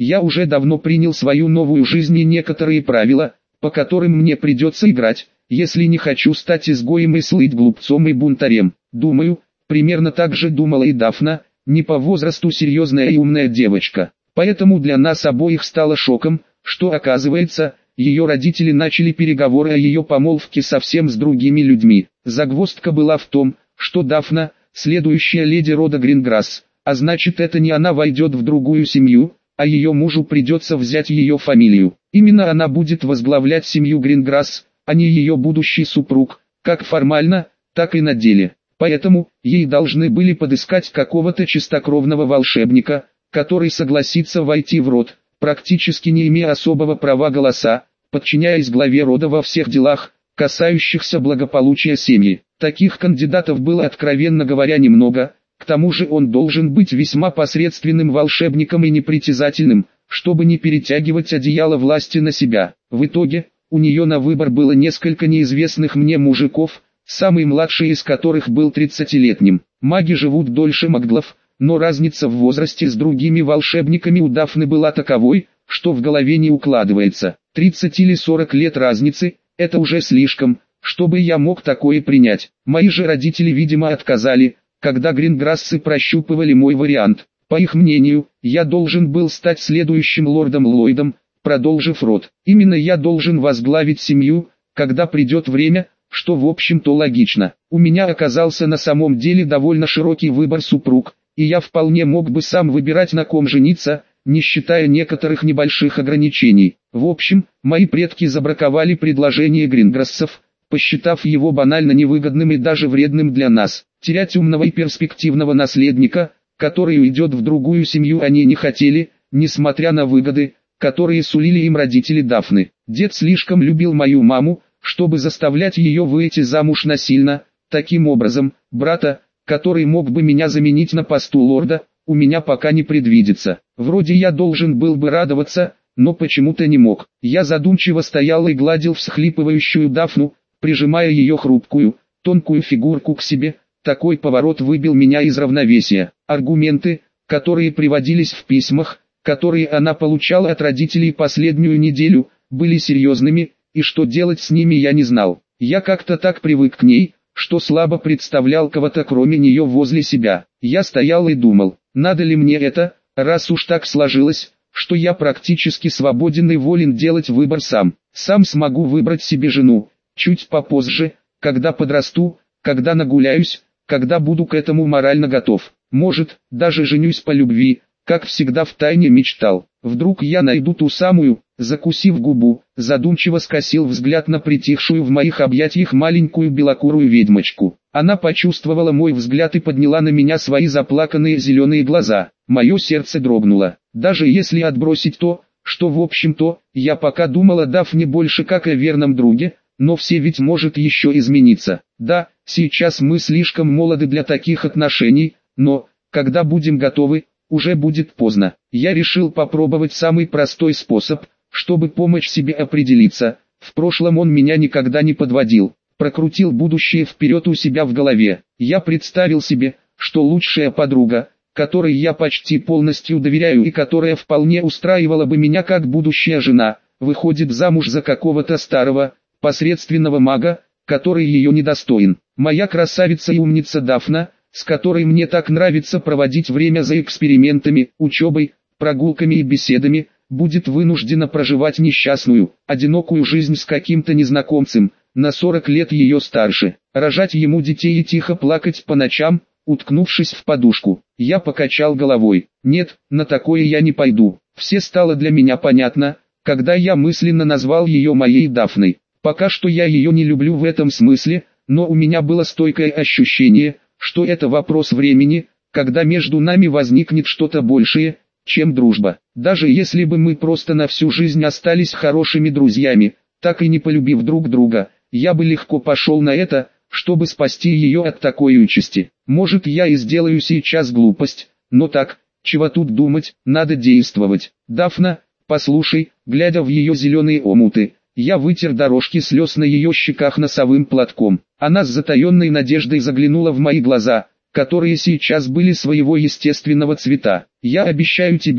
Я уже давно принял свою новую жизнь и некоторые правила, по которым мне придется играть, если не хочу стать изгоем и слыть глупцом и бунтарем. Думаю, примерно так же думала и Дафна, не по возрасту серьезная и умная девочка. Поэтому для нас обоих стало шоком, что оказывается, ее родители начали переговоры о ее помолвке совсем с другими людьми. Загвоздка была в том, что Дафна, следующая леди рода Гринграсс, а значит это не она войдет в другую семью, а ее мужу придется взять ее фамилию. Именно она будет возглавлять семью Гринграсс, а не ее будущий супруг, как формально, так и на деле. Поэтому, ей должны были подыскать какого-то чистокровного волшебника, который согласится войти в род, практически не имея особого права голоса, подчиняясь главе рода во всех делах, касающихся благополучия семьи. Таких кандидатов было, откровенно говоря, немного. К тому же он должен быть весьма посредственным волшебником и непритязательным, чтобы не перетягивать одеяло власти на себя. В итоге, у нее на выбор было несколько неизвестных мне мужиков, самый младший из которых был 30-летним. Маги живут дольше маглов, но разница в возрасте с другими волшебниками у Дафны была таковой, что в голове не укладывается. 30 или 40 лет разницы – это уже слишком, чтобы я мог такое принять. Мои же родители, видимо, отказали, когда Гринграссы прощупывали мой вариант. По их мнению, я должен был стать следующим лордом Ллойдом, продолжив род. Именно я должен возглавить семью, когда придет время, что в общем-то логично. У меня оказался на самом деле довольно широкий выбор супруг, и я вполне мог бы сам выбирать, на ком жениться, не считая некоторых небольших ограничений. В общем, мои предки забраковали предложение Гринграссов, посчитав его банально невыгодным и даже вредным для нас. Терять умного и перспективного наследника, который уйдет в другую семью, они не хотели, несмотря на выгоды, которые сулили им родители Дафны. Дед слишком любил мою маму, чтобы заставлять ее выйти замуж насильно. Таким образом, брата, который мог бы меня заменить на посту лорда, у меня пока не предвидится. Вроде я должен был бы радоваться, но почему-то не мог. Я задумчиво стоял и гладил всхлипывающую Дафну, прижимая ее хрупкую, тонкую фигурку к себе. Такой поворот выбил меня из равновесия. Аргументы, которые приводились в письмах, которые она получала от родителей последнюю неделю, были серьезными, и что делать с ними я не знал. Я как-то так привык к ней, что слабо представлял кого-то кроме нее возле себя. Я стоял и думал, надо ли мне это, раз уж так сложилось, что я практически свободен и волен делать выбор сам. Сам смогу выбрать себе жену, чуть попозже, когда подрасту, когда нагуляюсь, когда буду к этому морально готов. Может, даже женюсь по любви, как всегда втайне мечтал. Вдруг я найду ту самую. Закусив губу, задумчиво скосил взгляд на притихшую в моих объятиях маленькую белокурую ведьмочку. Она почувствовала мой взгляд и подняла на меня свои заплаканные зеленые глаза. Мое сердце дрогнуло. Даже если отбросить то, что в общем-то, я пока думал о Дафне больше как о верном друге, но все ведь может еще измениться. Да, сейчас мы слишком молоды для таких отношений, но, когда будем готовы, уже будет поздно. Я решил попробовать самый простой способ, чтобы помочь себе определиться. В прошлом он меня никогда не подводил. Прокрутил будущее вперед у себя в голове. Я представил себе, что лучшая подруга, которой я почти полностью доверяю и которая вполне устраивала бы меня как будущая жена, выходит замуж за какого-то старого, посредственного мага, который ее недостоин. Моя красавица и умница Дафна, с которой мне так нравится проводить время за экспериментами, учебой, прогулками и беседами, будет вынуждена проживать несчастную, одинокую жизнь с каким-то незнакомцем, на 40 лет ее старше, рожать ему детей и тихо плакать по ночам, уткнувшись в подушку. Я покачал головой. Нет, на такое я не пойду. Все стало для меня понятно, когда я мысленно назвал ее моей Дафной. Пока что я ее не люблю в этом смысле, но у меня было стойкое ощущение, что это вопрос времени, когда между нами возникнет что-то большее, чем дружба. Даже если бы мы просто на всю жизнь остались хорошими друзьями, так и не полюбив друг друга, я бы легко пошел на это, чтобы спасти ее от такой участи. Может, я и сделаю сейчас глупость, но так, чего тут думать, надо действовать. Дафна, послушай, глядя в ее зеленые омуты, я вытер дорожки слез на ее щеках носовым платком. Она с затаенной надеждой заглянула в мои глаза, которые сейчас были своего естественного цвета. Я обещаю тебе,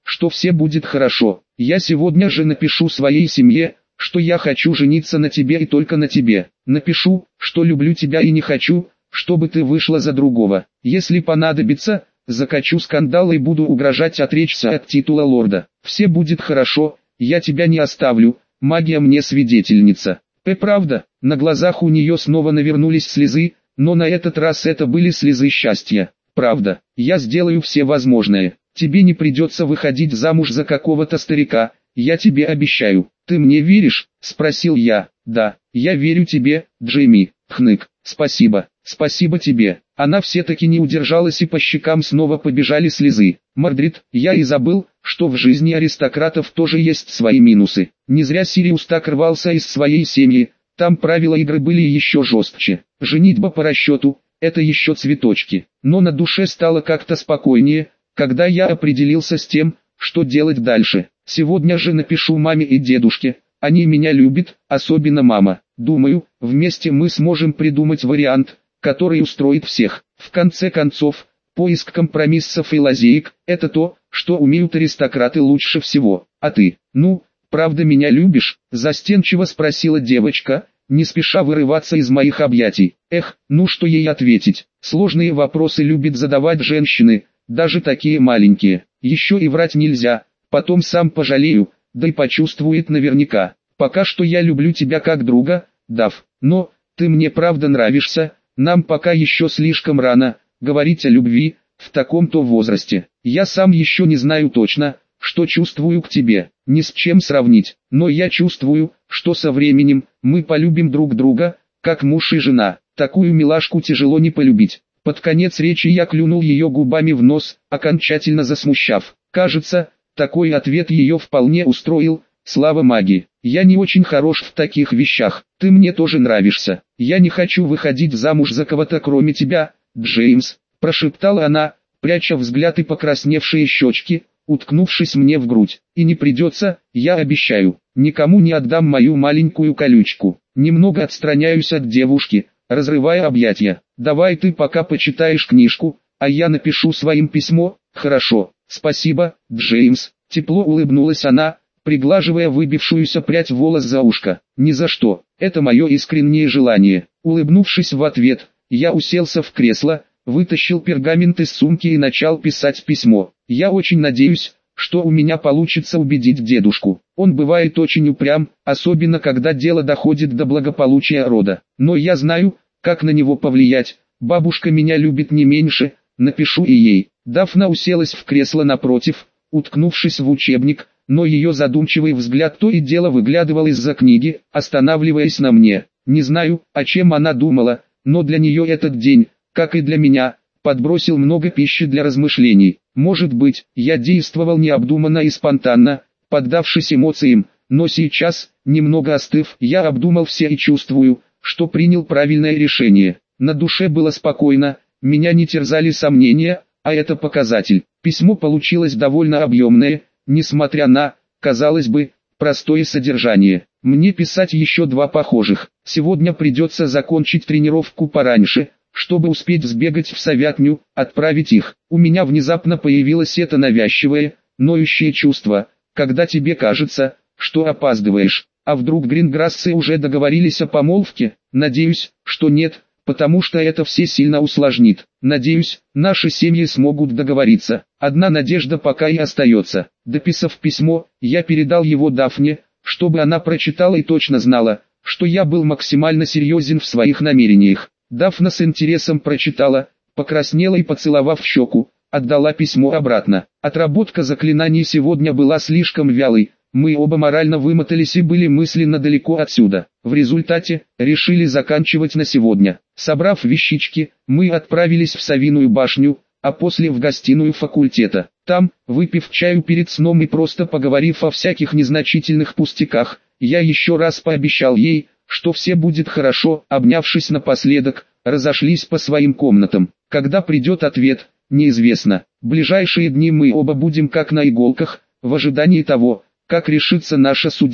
что все будет хорошо. Я сегодня же напишу своей семье, что я хочу жениться на тебе и только на тебе. Напишу, что люблю тебя и не хочу, чтобы ты вышла за другого. Если понадобится, закачу скандал и буду угрожать отречься от титула лорда. Все будет хорошо, я тебя не оставлю, магия мне свидетельница. Правда, на глазах у нее снова навернулись слезы, но на этот раз это были слезы счастья. Правда, я сделаю все возможное. Тебе не придется выходить замуж за какого-то старика, я тебе обещаю. Ты мне веришь? Спросил я. Да, я верю тебе, Джейми. Хнык. Спасибо, спасибо тебе. Она все-таки не удержалась и по щекам снова побежали слезы. Мордрид, я и забыл, что в жизни аристократов тоже есть свои минусы. Не зря Сириус так рвался из своей семьи, там правила игры были еще жестче. Женитьба по расчету – это еще цветочки. Но на душе стало как-то спокойнее, когда я определился с тем, что делать дальше. Сегодня же напишу маме и дедушке, они меня любят, особенно мама. Думаю, вместе мы сможем придумать вариант, который устроит всех. В конце концов, поиск компромиссов и лазеек – это то, что умеют аристократы лучше всего. А ты, правда меня любишь? Застенчиво спросила девочка, не спеша вырываться из моих объятий. Что ей ответить? Сложные вопросы любят задавать женщины, даже такие маленькие. Еще и врать нельзя, потом сам пожалею, да и почувствует наверняка. Пока что я люблю тебя как друга, Дав, но ты мне правда нравишься, нам пока еще слишком рано говорить о любви в таком-то возрасте. Я сам еще не знаю точно, что чувствую к тебе, ни с чем сравнить, но я чувствую, что со временем мы полюбим друг друга, как муж и жена. Такую милашку тяжело не полюбить. Под конец речи я клюнул ее губами в нос, окончательно засмущав. Кажется, такой ответ ее вполне устроил, слава магии. Я не очень хорош в таких вещах, ты мне тоже нравишься. Я не хочу выходить замуж за кого-то кроме тебя, Джеймс, прошептала она, пряча взгляд и покрасневшие щечки, уткнувшись мне в грудь. И не придется, я обещаю, никому не отдам мою маленькую колючку. Немного отстраняюсь от девушки, разрывая объятия. Давай ты пока почитаешь книжку, а я напишу своим письмо. Хорошо, спасибо, Джеймс. Тепло улыбнулась она, приглаживая выбившуюся прядь волос за ушко. Ни за что, это мое искреннее желание. Улыбнувшись в ответ, я уселся в кресло, вытащил пергамент из сумки и начал писать письмо. Я очень надеюсь, что у меня получится убедить дедушку. Он бывает очень упрям, особенно когда дело доходит до благополучия рода. Но я знаю, как на него повлиять. Бабушка меня любит не меньше, напишу и ей. Дафна уселась в кресло напротив, уткнувшись в учебник, но ее задумчивый взгляд то и дело выглядывал из-за книги, останавливаясь на мне. Не знаю, о чем она думала, но для нее этот день, как и для меня, подбросил много пищи для размышлений. Может быть, я действовал необдуманно и спонтанно, поддавшись эмоциям, но сейчас, немного остыв, я обдумал все и чувствую, что принял правильное решение. На душе было спокойно, меня не терзали сомнения, а это показатель. Письмо получилось довольно объемное, несмотря на, казалось бы, простое содержание. Мне писать еще 2 похожих. Сегодня придется закончить тренировку пораньше, чтобы успеть сбегать в совятню, отправить их. У меня внезапно появилось это навязчивое, ноющее чувство, когда тебе кажется, что опаздываешь. А вдруг гринграссы уже договорились о помолвке? Надеюсь, что нет, потому что это все сильно усложнит. Надеюсь, наши семьи смогут договориться. Одна надежда пока и остается. Дописав письмо, я передал его Дафне, чтобы она прочитала и точно знала, что я был максимально серьезен в своих намерениях. Дафна с интересом прочитала, покраснела и, поцеловав в щеку, отдала письмо обратно. Отработка заклинаний сегодня была слишком вялой, мы оба морально вымотались и были мысленно далеко отсюда. В результате, решили заканчивать на сегодня. Собрав вещички, мы отправились в Совиную башню, а после в гостиную факультета. Там, выпив чаю перед сном и просто поговорив о всяких незначительных пустяках, я еще раз пообещал ей, что все будет хорошо. Обнявшись напоследок, разошлись по своим комнатам. Когда придет ответ, неизвестно. Ближайшие дни мы оба будем как на иголках, в ожидании того, как решится наша судьба.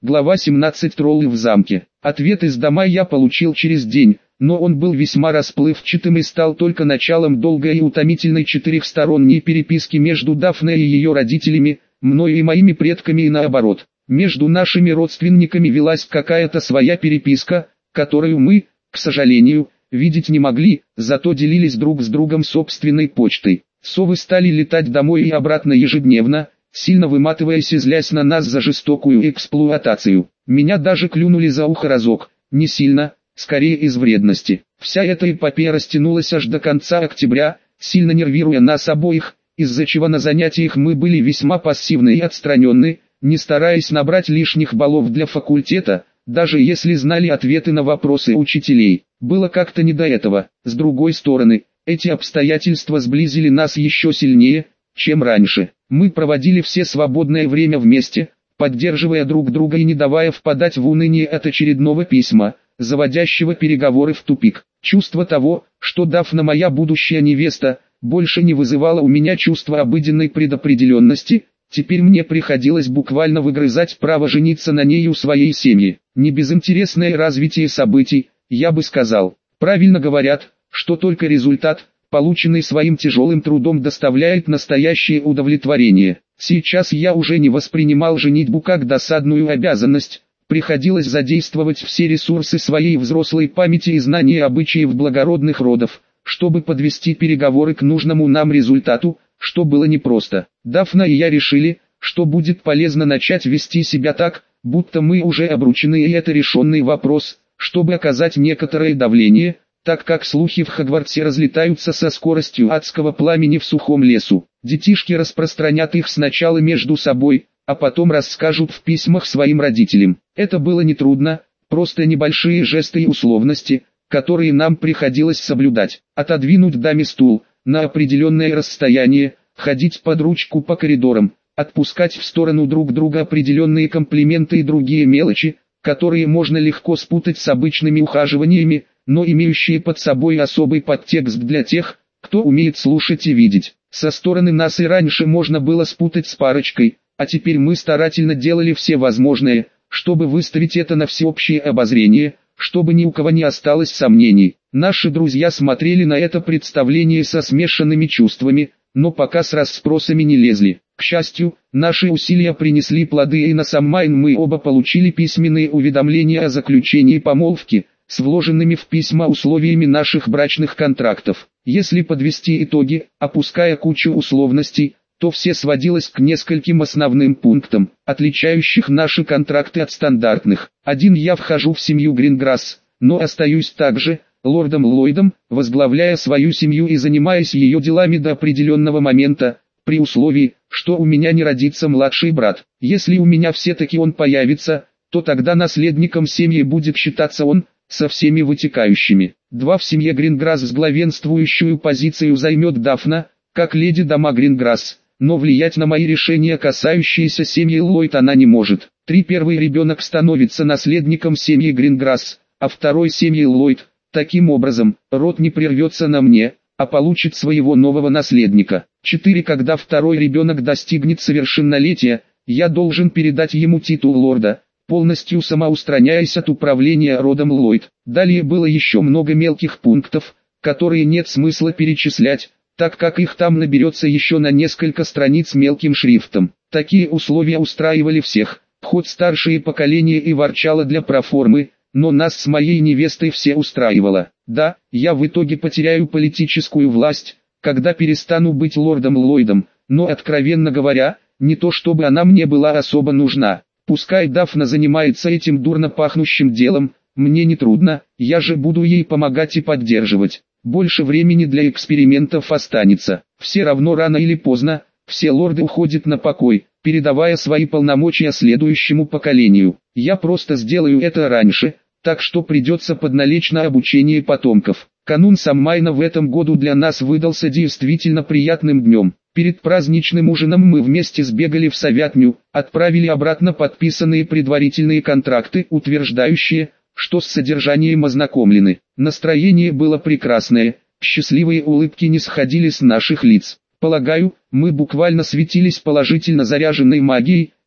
Глава 17. Троллы в замке. Ответ из дома я получил через день, но он был весьма расплывчатым и стал только началом долгой и утомительной четырехсторонней переписки между Дафной и ее родителями, мною и моими предками и наоборот. Между нашими родственниками велась какая-то своя переписка, которую мы, к сожалению, видеть не могли, зато делились друг с другом собственной почтой. Совы стали летать домой и обратно ежедневно, сильно выматываясь и злясь на нас за жестокую эксплуатацию. Меня даже клюнули за ухо разок, не сильно, скорее из вредности. Вся эта эпопея растянулась аж до конца октября, сильно нервируя нас обоих, из-за чего на занятиях мы были весьма пассивны и отстраненны, не стараясь набрать лишних баллов для факультета, даже если знали ответы на вопросы учителей. Было как-то не до этого. С другой стороны, эти обстоятельства сблизили нас еще сильнее, чем раньше. Мы проводили все свободное время вместе, поддерживая друг друга и не давая впадать в уныние от очередного письма, заводящего переговоры в тупик. Чувство того, что Дафна моя будущая невеста, больше не вызывало у меня чувства обыденной предопределенности. Теперь мне приходилось буквально выгрызать право жениться на ней у своей семьи. Не безинтересное развитие событий, я бы сказал. Правильно говорят, что только результат, полученный своим тяжелым трудом, доставляет настоящее удовлетворение. Сейчас я уже не воспринимал женитьбу как досадную обязанность, приходилось задействовать все ресурсы своей взрослой памяти и знания обычаев благородных родов, чтобы подвести переговоры к нужному нам результату, что было непросто. Дафна и я решили, что будет полезно начать вести себя так, будто мы уже обручены и это решенный вопрос, чтобы оказать некоторое давление, так как слухи в Хогвартсе разлетаются со скоростью адского пламени в сухом лесу. Детишки распространят их сначала между собой, а потом расскажут в письмах своим родителям. Это было нетрудно, просто небольшие жесты и условности, которые нам приходилось соблюдать. Отодвинуть даме стул на определенное расстояние, ходить под ручку по коридорам, отпускать в сторону друг друга определенные комплименты и другие мелочи, которые можно легко спутать с обычными ухаживаниями, но имеющие под собой особый подтекст для тех, кто умеет слушать и видеть. Со стороны нас и раньше можно было спутать с парочкой, а теперь мы старательно делали все возможное, чтобы выставить это на всеобщее обозрение, чтобы ни у кого не осталось сомнений. Наши друзья смотрели на это представление со смешанными чувствами, но пока с расспросами не лезли. К счастью, наши усилия принесли плоды, и на Саммайн мы оба получили письменные уведомления о заключении помолвки, с вложенными в письма условиями наших брачных контрактов. Если подвести итоги, опуская кучу условностей, то все сводилось к нескольким основным пунктам, отличающих наши контракты от стандартных. Один: я вхожу в семью Гринграсс, но остаюсь также лордом Ллойдом, возглавляя свою семью и занимаясь ее делами до определенного момента, при условии, что у меня не родится младший брат. Если у меня все-таки он появится, то тогда наследником семьи будет считаться он, со всеми вытекающими. 2. В семье Гринграсс главенствующую позицию займет Дафна, как леди дома Гринграсс, но влиять на мои решения, касающиеся семьи Ллойд, она не может. 3. Первый ребенок становится наследником семьи Гринграсс, а второй семьи Ллойд. Таким образом, род не прервется на мне, а получит своего нового наследника. 4. Когда второй ребенок достигнет совершеннолетия, я должен передать ему титул лорда, полностью самоустраняясь от управления родом Ллойд. Далее было еще много мелких пунктов, которые нет смысла перечислять, так как их там наберется еще на несколько страниц мелким шрифтом. Такие условия устраивали всех, хоть старшее поколение и ворчало для проформы, но нас с моей невестой все устраивало. Да, я в итоге потеряю политическую власть, когда перестану быть лордом Ллойдом, но, откровенно говоря, не то чтобы она мне была особо нужна. Пускай Дафна занимается этим дурно пахнущим делом, мне не трудно, я же буду ей помогать и поддерживать. Больше времени для экспериментов останется. Все равно рано или поздно, все лорды уходят на покой, передавая свои полномочия следующему поколению. Я просто сделаю это раньше, так что придется подналечь на обучение потомков. Канун Саммайна в этом году для нас выдался действительно приятным днем. Перед праздничным ужином мы вместе сбегали в Совятню, отправили обратно подписанные предварительные контракты, утверждающие, что с содержанием ознакомлены. Настроение было прекрасное, счастливые улыбки не сходили с наших лиц. Полагаю, мы буквально светились положительно заряженной магией,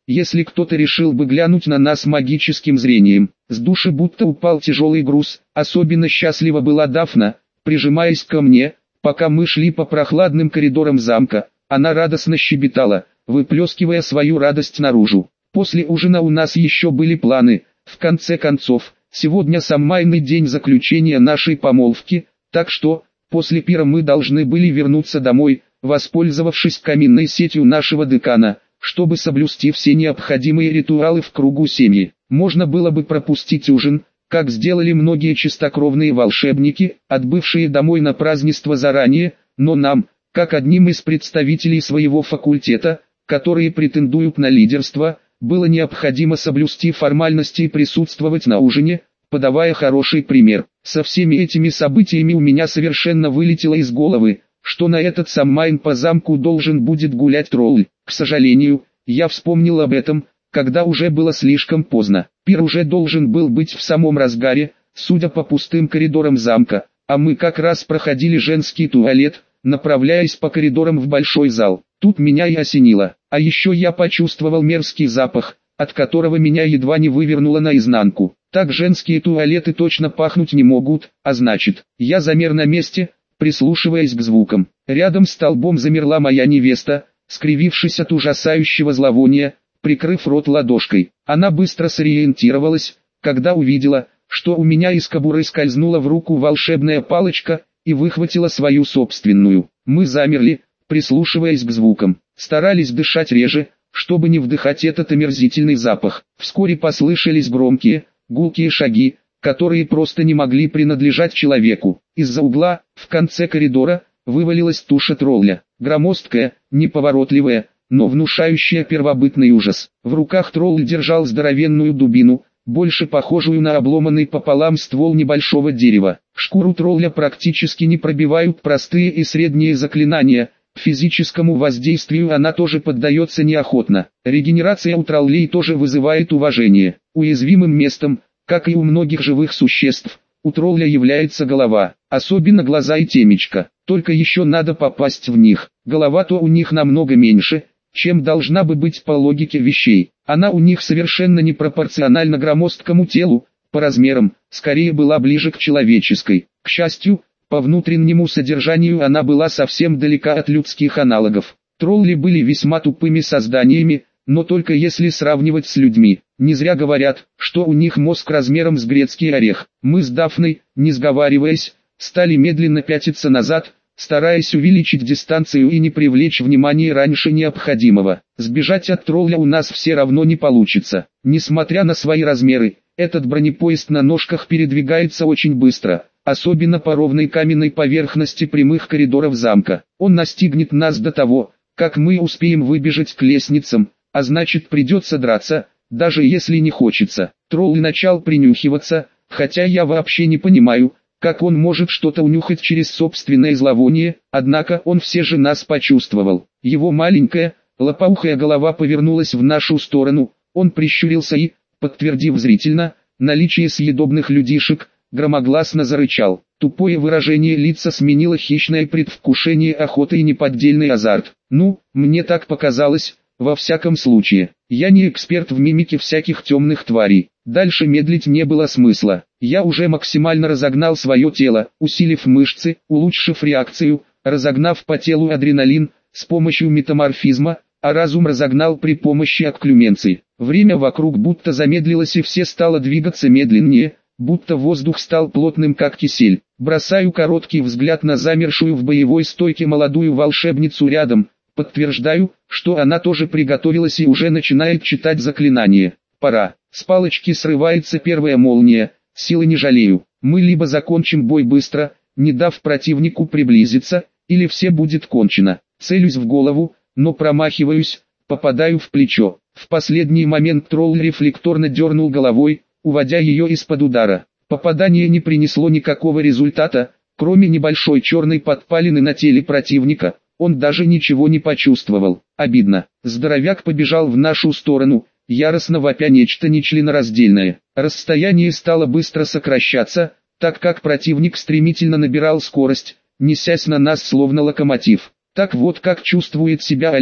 если кто-то решил бы глянуть на нас магическим зрением. С души будто упал тяжелый груз. Особенно счастлива была Дафна, прижимаясь ко мне, пока мы шли по прохладным коридорам замка. Она радостно щебетала, выплескивая свою радость наружу. После ужина у нас еще были планы. В конце концов, сегодня самайный день заключения нашей помолвки, так что, после пира мы должны были вернуться домой, воспользовавшись каминной сетью нашего декана, чтобы соблюсти все необходимые ритуалы в кругу семьи. Можно было бы пропустить ужин, как сделали многие чистокровные волшебники, отбывшие домой на празднество заранее, но нам, как одним из представителей своего факультета, которые претендуют на лидерство, было необходимо соблюсти формальности и присутствовать на ужине, подавая хороший пример. Со всеми этими событиями у меня совершенно вылетело из головы, что на этот самайн по замку должен будет гулять тролль. К сожалению, я вспомнил об этом, когда уже было слишком поздно. Пир уже должен был быть в самом разгаре, судя по пустым коридорам замка, а мы как раз проходили женский туалет, направляясь по коридорам в большой зал. Тут меня и осенило. А еще я почувствовал мерзкий запах, от которого меня едва не вывернуло наизнанку. Так женские туалеты точно пахнуть не могут, а значит, я замер на месте, прислушиваясь к звукам. Рядом с столбом замерла моя невеста, скривившись от ужасающего зловония, прикрыв рот ладошкой. Она быстро сориентировалась, когда увидела, что у меня из кобуры скользнула в руку волшебная палочка, и выхватила свою собственную. Мы замерли, прислушиваясь к звукам, старались дышать реже, чтобы не вдыхать этот омерзительный запах. Вскоре послышались громкие, гулкие шаги, которые просто не могли принадлежать человеку. Из-за угла, в конце коридора, вывалилась туша тролля, громоздкая, неповоротливая, но внушающая первобытный ужас. В руках тролль держал здоровенную дубину, больше похожую на обломанный пополам ствол небольшого дерева. Шкуру тролля практически не пробивают простые и средние заклинания, физическому воздействию она тоже поддается неохотно. Регенерация у троллей тоже вызывает уважение. Уязвимым местом, как и у многих живых существ, у тролля является голова, особенно глаза и темечко. Только еще надо попасть в них. Голова-то у них намного меньше, чем должна бы быть по логике вещей. Она у них совершенно непропорционально громоздкому телу, по размерам, скорее была ближе к человеческой. К счастью, по внутреннему содержанию она была совсем далека от людских аналогов. Тролли были весьма тупыми созданиями, но только если сравнивать с людьми. Не зря говорят, что у них мозг размером с грецкий орех. Мы с Дафной, не сговариваясь, стали медленно пятиться назад, стараясь увеличить дистанцию и не привлечь внимание раньше необходимого. Сбежать от тролля у нас все равно не получится. Несмотря на свои размеры, этот бронепоезд на ножках передвигается очень быстро, особенно по ровной каменной поверхности прямых коридоров замка. Он настигнет нас до того, как мы успеем выбежать к лестницам, а значит придется драться, даже если не хочется. Тролль начал принюхиваться, хотя я вообще не понимаю, как он может что-то унюхать через собственное зловоние, однако он все же нас почувствовал. Его маленькая, лопоухая голова повернулась в нашу сторону, он прищурился и, подтвердив зрительно наличие съедобных людишек, громогласно зарычал. Тупое выражение лица сменило хищное предвкушение охоты и неподдельный азарт. Ну, мне так показалось, во всяком случае. Я не эксперт в мимике всяких темных тварей. Дальше медлить не было смысла. Я уже максимально разогнал свое тело, усилив мышцы, улучшив реакцию, разогнав по телу адреналин, с помощью метаморфизма, а разум разогнал при помощи окклюменции. Время вокруг будто замедлилось и все стало двигаться медленнее, будто воздух стал плотным как кисель. Бросаю короткий взгляд на замершую в боевой стойке молодую волшебницу рядом, подтверждаю, что она тоже приготовилась и уже начинает читать заклинание. Пора. С палочки срывается первая молния, силы не жалею. Мы либо закончим бой быстро, не дав противнику приблизиться, или все будет кончено. Целюсь в голову, но промахиваюсь, попадаю в плечо. В последний момент тролль рефлекторно дернул головой, уводя ее из-под удара. Попадание не принесло никакого результата, кроме небольшой черной подпалины на теле противника. Он даже ничего не почувствовал. Обидно. Здоровяк побежал в нашу сторону, яростно вопя нечто нечленораздельное. Расстояние стало быстро сокращаться, так как противник стремительно набирал скорость, несясь на нас словно локомотив. Так вот как чувствует себя олень,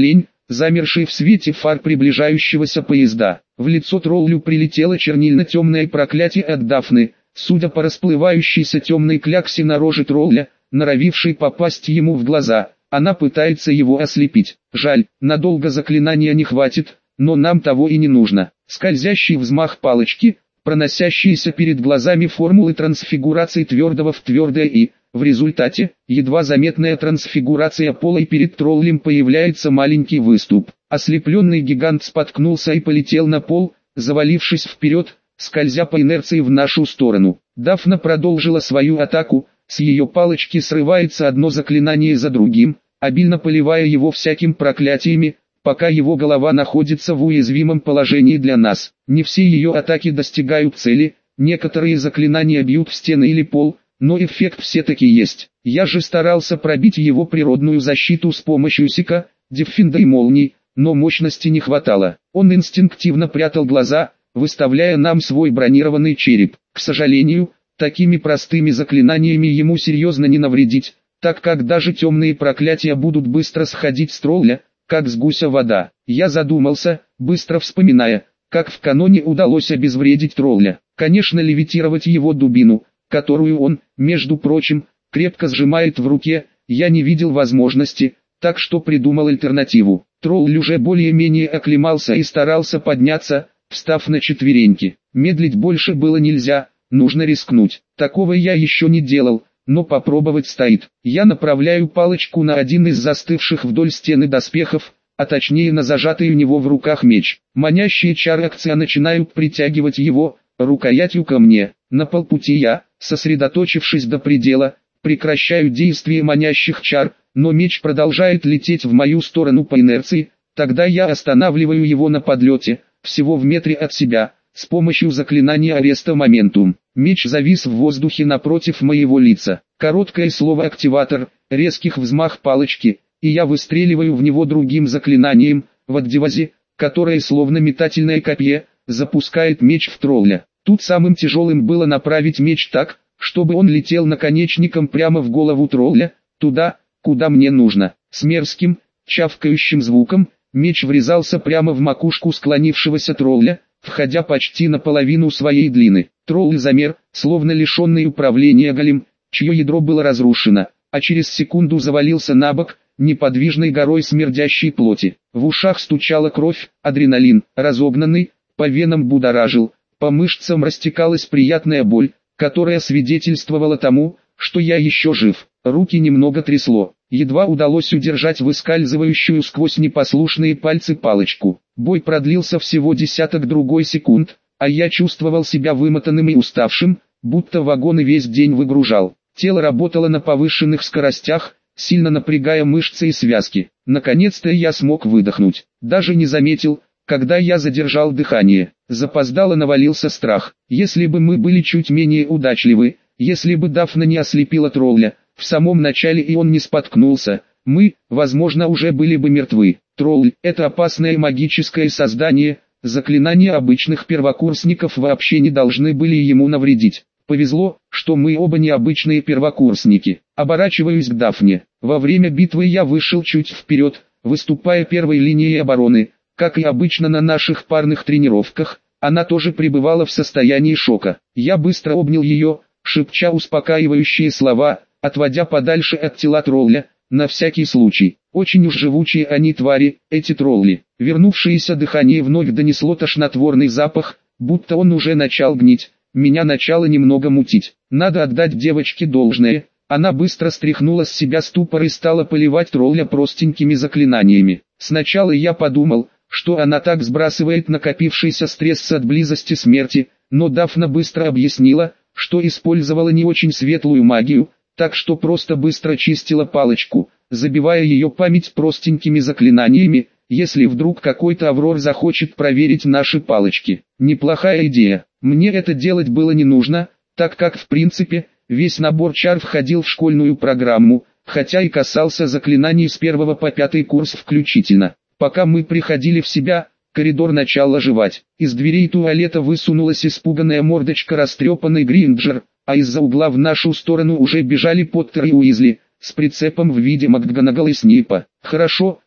замерший в свете фар приближающегося поезда. В лицо троллю прилетело чернильно-темное проклятие от Дафны, судя по расплывающейся темной кляксе на роже тролля, норовившей попасть ему в глаза. Она пытается его ослепить. Жаль, надолго заклинания не хватит, но нам того и не нужно. Скользящий взмах палочки, проносящиеся перед глазами формулы трансфигурации твердого в твердое и, в результате, едва заметная трансфигурация пола, и перед троллем появляется маленький выступ. Ослепленный гигант споткнулся и полетел на пол, завалившись вперед, скользя по инерции в нашу сторону. Дафна продолжила свою атаку, с ее палочки срывается одно заклинание за другим, обильно поливая его всякими проклятиями, пока его голова находится в уязвимом положении для нас. Не все ее атаки достигают цели, некоторые заклинания бьют в стены или пол, но эффект все-таки есть. Я же старался пробить его природную защиту с помощью сика, дефинда и молний, но мощности не хватало. Он инстинктивно прятал глаза, выставляя нам свой бронированный череп. К сожалению, такими простыми заклинаниями ему серьезно не навредить, так как даже темные проклятия будут быстро сходить с тролля, как с гуся вода. Я задумался, быстро вспоминая, как в каноне удалось обезвредить тролля. Конечно, левитировать его дубину, которую он, между прочим, крепко сжимает в руке, я не видел возможности, так что придумал альтернативу. Тролль уже более-менее оклемался и старался подняться, встав на четвереньки. Медлить больше было нельзя, нужно рискнуть. Такого я еще не делал, но попробовать стоит. Я направляю палочку на один из застывших вдоль стены доспехов, а точнее на зажатый у него в руках меч. Манящие чары акция начинают притягивать его, рукоятью ко мне. На полпути я, сосредоточившись до предела, прекращаю действие манящих чар, но меч продолжает лететь в мою сторону по инерции. Тогда я останавливаю его на подлете, всего в метре от себя, с помощью заклинания ареста моментум. Меч завис в воздухе напротив моего лица. Короткое слово «активатор», резких взмах палочки, и я выстреливаю в него другим заклинанием, в отдевазе, которое словно метательное копье, запускает меч в тролля. Тут самым тяжелым было направить меч так, чтобы он летел наконечником прямо в голову тролля, туда, куда мне нужно. С мерзким, чавкающим звуком, меч врезался прямо в макушку склонившегося тролля, входя почти наполовину своей длины. Тролль замер, словно лишенный управления голем, чье ядро было разрушено, а через секунду завалился на бок, неподвижной горой смердящей плоти. В ушах стучала кровь, адреналин, разогнанный, по венам будоражил, по мышцам растекалась приятная боль, которая свидетельствовала тому, что я еще жив. Руки немного трясло, едва удалось удержать выскальзывающую сквозь непослушные пальцы палочку. Бой продлился всего десяток-другой секунд, а я чувствовал себя вымотанным и уставшим, будто вагон и весь день выгружал. Тело работало на повышенных скоростях, сильно напрягая мышцы и связки. Наконец-то я смог выдохнуть. Даже не заметил, когда я задержал дыхание. Запоздало навалился страх. Если бы мы были чуть менее удачливы, если бы Дафна не ослепила тролля в самом начале и он не споткнулся, мы, возможно, уже были бы мертвы. Тролль – это опасное магическое создание, заклинания обычных первокурсников вообще не должны были ему навредить. Повезло, что мы оба необычные первокурсники. Оборачиваюсь к Дафне. Во время битвы я вышел чуть вперед, выступая первой линией обороны. Как и обычно на наших парных тренировках, она тоже пребывала в состоянии шока. Я быстро обнял ее, шепча успокаивающие слова, отводя подальше от тела тролля, на всякий случай. Очень уж живучие они твари, эти тролли. Вернувшееся дыхание вновь донесло тошнотворный запах, будто он уже начал гнить. Меня начало немного мутить. Надо отдать девочке должное. Она быстро стряхнула с себя ступор и стала поливать тролля простенькими заклинаниями. Сначала я подумал, что она так сбрасывает накопившийся стресс от близости смерти, но Дафна быстро объяснила, что использовала не очень светлую магию, так что просто быстро чистила палочку, забивая ее память простенькими заклинаниями, если вдруг какой-то Аврор захочет проверить наши палочки. Неплохая идея. Мне это делать было не нужно, так как в принципе, весь набор чар входил в школьную программу, хотя и касался заклинаний с 1 по 5 курс включительно. Пока мы приходили в себя, коридор начал оживать. Из дверей туалета высунулась испуганная мордочка растрепанной Гринджер, а из-за угла в нашу сторону уже бежали Поттер и Уизли, с прицепом в виде МакГонагал и Снипа. Хорошо,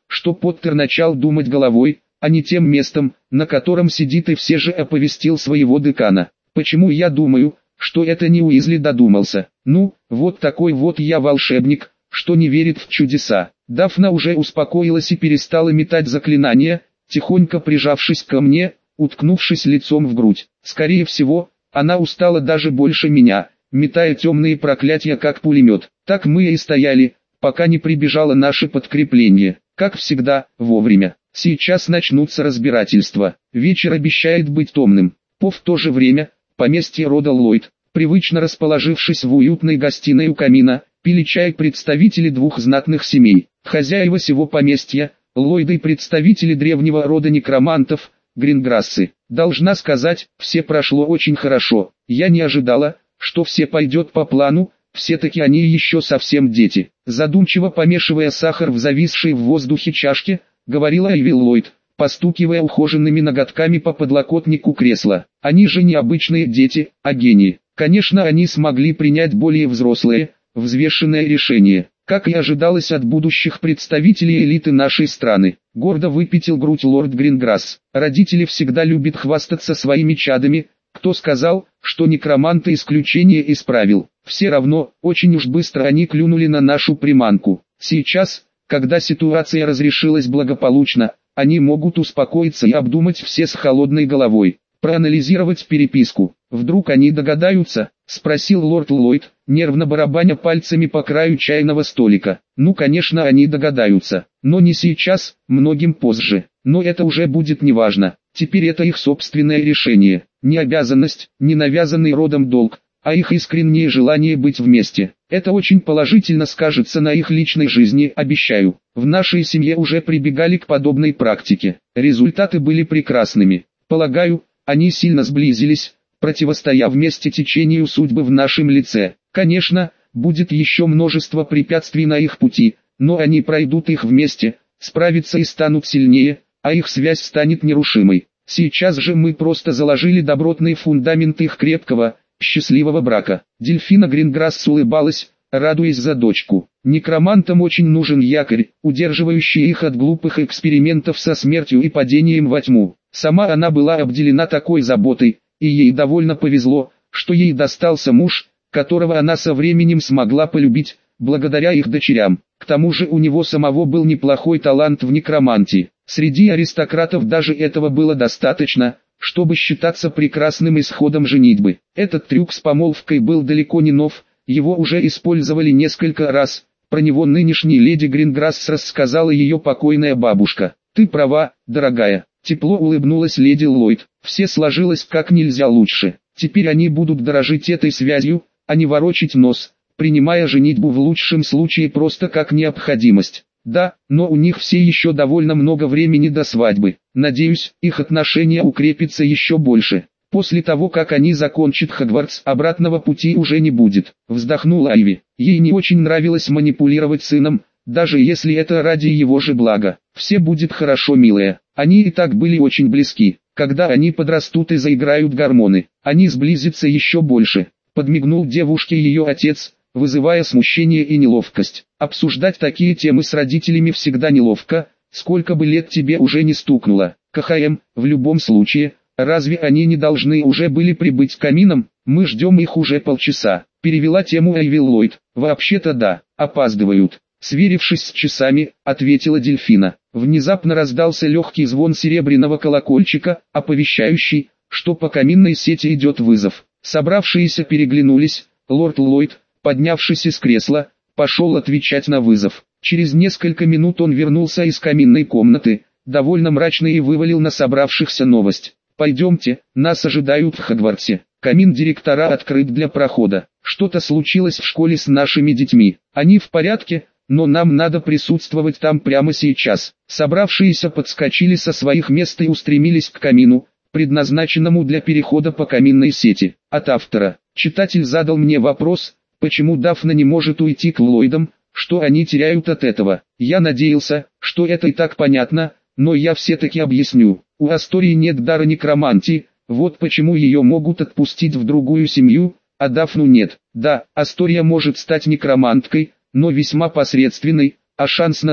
что Поттер начал думать головой, а не тем местом, на котором сидит, и все же оповестил своего декана. Почему я думаю, что это не Уизли додумался? Ну, вот такой вот я волшебник, что не верит в чудеса. Дафна уже успокоилась и перестала метать заклинания, тихонько прижавшись ко мне, уткнувшись лицом в грудь. Скорее всего, она устала даже больше меня, метая темные проклятия как пулемет. Так мы и стояли, пока не прибежало наше подкрепление. Как всегда, вовремя. Сейчас начнутся разбирательства. Вечер обещает быть томным. В то же время, поместье рода Ллойд, привычно расположившись в уютной гостиной у камина, пили чай представители двух знатных семей. Хозяева сего поместья, Ллойды, и представители древнего рода некромантов, Гринграссы. Должна сказать, все прошло очень хорошо. Я не ожидала, что все пойдет по плану, все-таки они еще совсем дети. Задумчиво помешивая сахар в зависшей в воздухе чашке, говорила Айви Ллойд, постукивая ухоженными ноготками по подлокотнику кресла. Они же не обычные дети, а гении. Конечно, они смогли принять более взрослое, взвешенное решение, как и ожидалось от будущих представителей элиты нашей страны. Гордо выпятил грудь лорд Гринграсс. Родители всегда любят хвастаться своими чадами. Кто сказал, что некроманты исключение из правил? Все равно, очень уж быстро они клюнули на нашу приманку. Сейчас, когда ситуация разрешилась благополучно, они могут успокоиться и обдумать все с холодной головой. Проанализировать переписку. Вдруг они догадаются? Спросил лорд Ллойд, нервно барабаня пальцами по краю чайного столика. Ну, конечно, они догадаются, но не сейчас, многим позже. Но это уже будет неважно. Теперь это их собственное решение. Не обязанность, не навязанный родом долг, а их искреннее желание быть вместе. Это очень положительно скажется на их личной жизни, обещаю. В нашей семье уже прибегали к подобной практике. Результаты были прекрасными. Полагаю, они сильно сблизились, противостоя вместе течению судьбы в нашем лице. Конечно, будет еще множество препятствий на их пути, но они пройдут их вместе, справятся и станут сильнее, а их связь станет нерушимой. Сейчас же мы просто заложили добротный фундамент их крепкого, счастливого брака. Дельфина Гринграсс улыбалась, радуясь за дочку. Некромантам очень нужен якорь, удерживающий их от глупых экспериментов со смертью и падением во тьму. Сама она была обделена такой заботой, и ей довольно повезло, что ей достался муж, которого она со временем смогла полюбить, благодаря их дочерям. К тому же у него самого был неплохой талант в некромантии. Среди аристократов даже этого было достаточно, чтобы считаться прекрасным исходом женитьбы. Этот трюк с помолвкой был далеко не нов, его уже использовали несколько раз. Про него нынешней леди Гринграсс рассказала ее покойная бабушка. «Ты права, дорогая», — тепло улыбнулась леди Ллойд. «Все сложилось как нельзя лучше. Теперь они будут дорожить этой связью, а не ворочить нос, принимая женитьбу в лучшем случае просто как необходимость. Да, но у них все еще довольно много времени до свадьбы. Надеюсь, их отношения укрепятся еще больше. После того, как они закончат Хогвартс, обратного пути уже не будет», — вздохнула Айви. Ей не очень нравилось манипулировать сыном, даже если это ради его же блага. «Все будет хорошо, милая». Они и так были очень близки. Когда они подрастут и заиграют гормоны, они сблизятся еще больше. Подмигнул девушке ее отец, вызывая смущение и неловкость. Обсуждать такие темы с родителями всегда неловко, сколько бы лет тебе уже не стукнуло. КХМ, в любом случае, разве они не должны уже были прибыть к каминам? Мы ждем их уже полчаса. Перевела тему Айви Ллойд. Вообще-то да, опаздывают. Сверившись с часами, ответила Дельфина. Внезапно раздался легкий звон серебряного колокольчика, оповещающий, что по каминной сети идет вызов. Собравшиеся переглянулись. Лорд Ллойд, поднявшись из кресла, пошел отвечать на вызов. Через несколько минут он вернулся из каминной комнаты, довольно мрачный, и вывалил на собравшихся новость. «Пойдемте, нас ожидают в Хогвартсе. Камин директора открыт для прохода. Что-то случилось в школе с нашими детьми. Они в порядке, но нам надо присутствовать там прямо сейчас». Собравшиеся подскочили со своих мест и устремились к камину, предназначенному для перехода по каминной сети. От автора. Читатель задал мне вопрос, почему Дафна не может уйти к Ллойдам, что они теряют от этого. Я надеялся, что это и так понятно, но я все-таки объясню. У Астории нет дара некромантии, вот почему ее могут отпустить в другую семью, а Дафну нет. Да, Астория может стать некроманткой, но весьма посредственной, а шанс на то,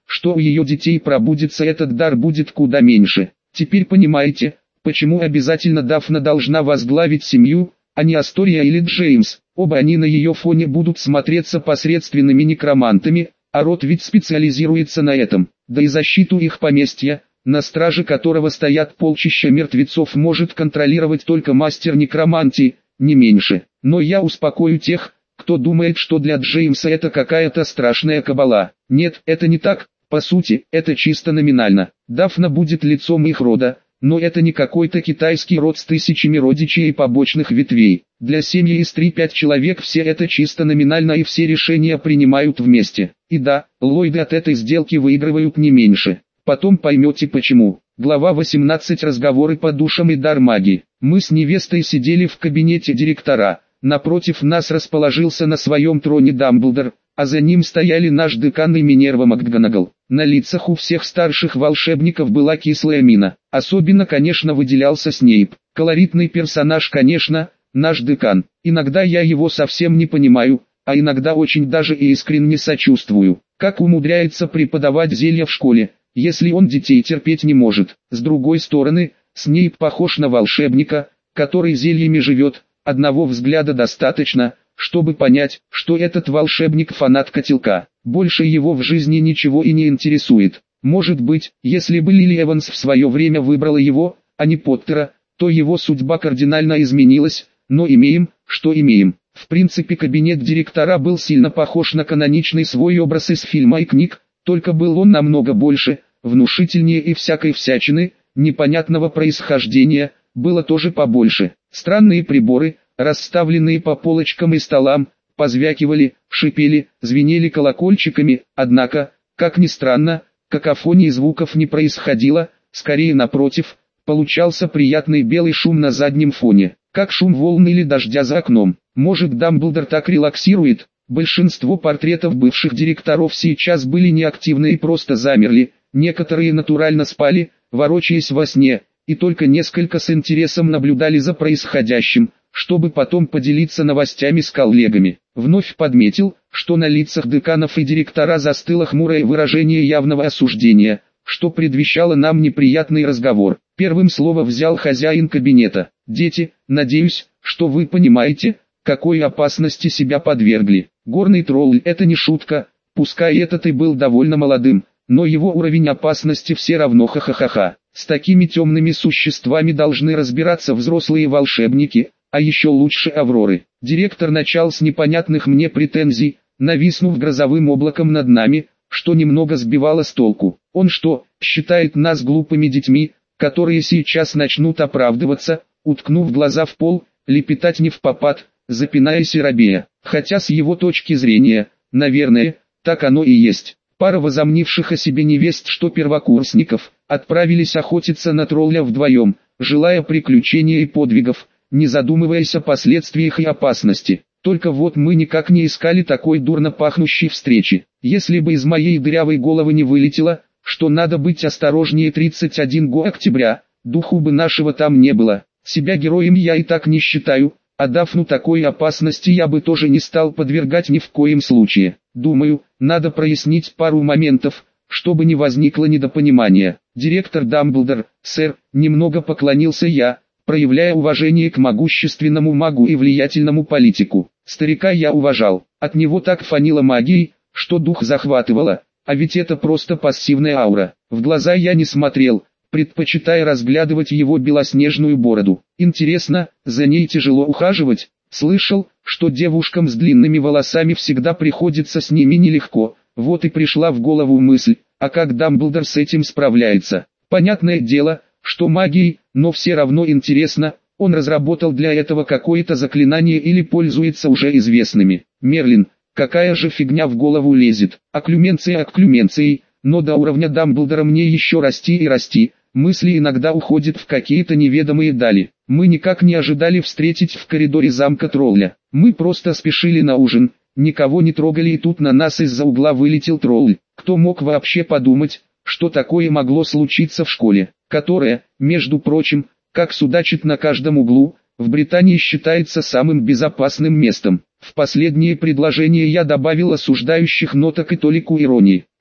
что у ее детей пробудится этот дар будет куда меньше. Теперь понимаете, почему обязательно Дафна должна возглавить семью, а не Астория или Джеймс. Оба они на ее фоне будут смотреться посредственными некромантами, а род ведь специализируется на этом. Да и защиту их поместья, на страже которого стоят полчища мертвецов, может контролировать только мастер некромантии, не меньше. Но я успокою тех, кто думает, что для Джеймса это какая-то страшная кабала. Нет, это не так, по сути, это чисто номинально. Дафна будет лицом их рода, но это не какой-то китайский род с тысячами родичей и побочных ветвей. Для семьи из 3-5 человек все это чисто номинально и все решения принимают вместе. И да, Ллойды от этой сделки выигрывают не меньше. Потом поймете почему. Глава 18. Разговоры по душам и дар магии. Мы с невестой сидели в кабинете директора. Напротив нас расположился на своем троне Дамблдор, а за ним стояли наш декан и Минерва МакГонагал. На лицах у всех старших волшебников была кислая мина. Особенно, конечно, выделялся Снейп. Колоритный персонаж, конечно, наш декан. Иногда я его совсем не понимаю, а иногда очень даже и искренне сочувствую. Как умудряется преподавать зелья в школе, если он детей терпеть не может. С другой стороны, Снейп похож на волшебника, который зельями живет. Одного взгляда достаточно, чтобы понять, что этот волшебник фанат котелка. Больше его в жизни ничего и не интересует. Может быть, если бы Лили Эванс в свое время выбрала его, а не Поттера, то его судьба кардинально изменилась, но имеем, что имеем. В принципе, кабинет директора был сильно похож на каноничный свой образ из фильма и книг, только был он намного больше, внушительнее и всякой всячины, непонятного происхождения, было тоже побольше. Странные приборы, расставленные по полочкам и столам, позвякивали, шипели, звенели колокольчиками, однако, как ни странно, какофонии звуков не происходило, скорее напротив, получался приятный белый шум на заднем фоне, как шум волн или дождя за окном. Может, Дамблдор так релаксирует? Большинство портретов бывших директоров сейчас были неактивны и просто замерли, некоторые натурально спали, ворочаясь во сне, и только несколько с интересом наблюдали за происходящим, чтобы потом поделиться новостями с коллегами. Вновь подметил, что на лицах деканов и директора застыло хмурое выражение явного осуждения, что предвещало нам неприятный разговор. Первым слово взял хозяин кабинета. «Дети, надеюсь, что вы понимаете, какой опасности себя подвергли. Горный тролль — это не шутка, пускай этот и был довольно молодым, но его уровень опасности все равно ха-ха-ха-ха. С такими темными существами должны разбираться взрослые волшебники, а еще лучше Авроры». Директор начал с непонятных мне претензий, нависнув грозовым облаком над нами, что немного сбивало с толку. Он что, считает нас глупыми детьми, которые сейчас начнут оправдываться, уткнув глаза в пол, лепетать невпопад, запинаясь и робея? Хотя с его точки зрения, наверное, так оно и есть. Пара возомнивших о себе невест, что первокурсников, отправились охотиться на тролля вдвоем, желая приключений и подвигов, не задумываясь о последствиях и опасности. Только вот мы никак не искали такой дурно пахнущей встречи. Если бы из моей дырявой головы не вылетело, что надо быть осторожнее 31 октября, духу бы нашего там не было. Себя героем я и так не считаю, а Дафну такой опасности я бы тоже не стал подвергать ни в коем случае. Думаю, надо прояснить пару моментов, чтобы не возникло недопонимания. Директор Дамблдор, сэр, немного поклонился я, проявляя уважение к могущественному магу и влиятельному политику. Старика я уважал, от него так фанило магией, что дух захватывало, а ведь это просто пассивная аура. В глаза я не смотрел, предпочитая разглядывать его белоснежную бороду. Интересно, за ней тяжело ухаживать? Слышал, что девушкам с длинными волосами всегда приходится с ними нелегко, вот и пришла в голову мысль, а как Дамблдор с этим справляется? Понятное дело, что магией, но все равно интересно, он разработал для этого какое-то заклинание или пользуется уже известными. Мерлин, какая же фигня в голову лезет? Окклюменция окклюменцией, но до уровня Дамблдора мне еще расти и расти. Мысли иногда уходят в какие-то неведомые дали. Мы никак не ожидали встретить в коридоре замка тролля. Мы просто спешили на ужин, никого не трогали, и тут на нас из-за угла вылетел тролль. Кто мог вообще подумать, что такое могло случиться в школе, которая, между прочим, как судачит на каждом углу, в Британии считается самым безопасным местом. В последнее предложение я добавил осуждающих ноток и толику иронии.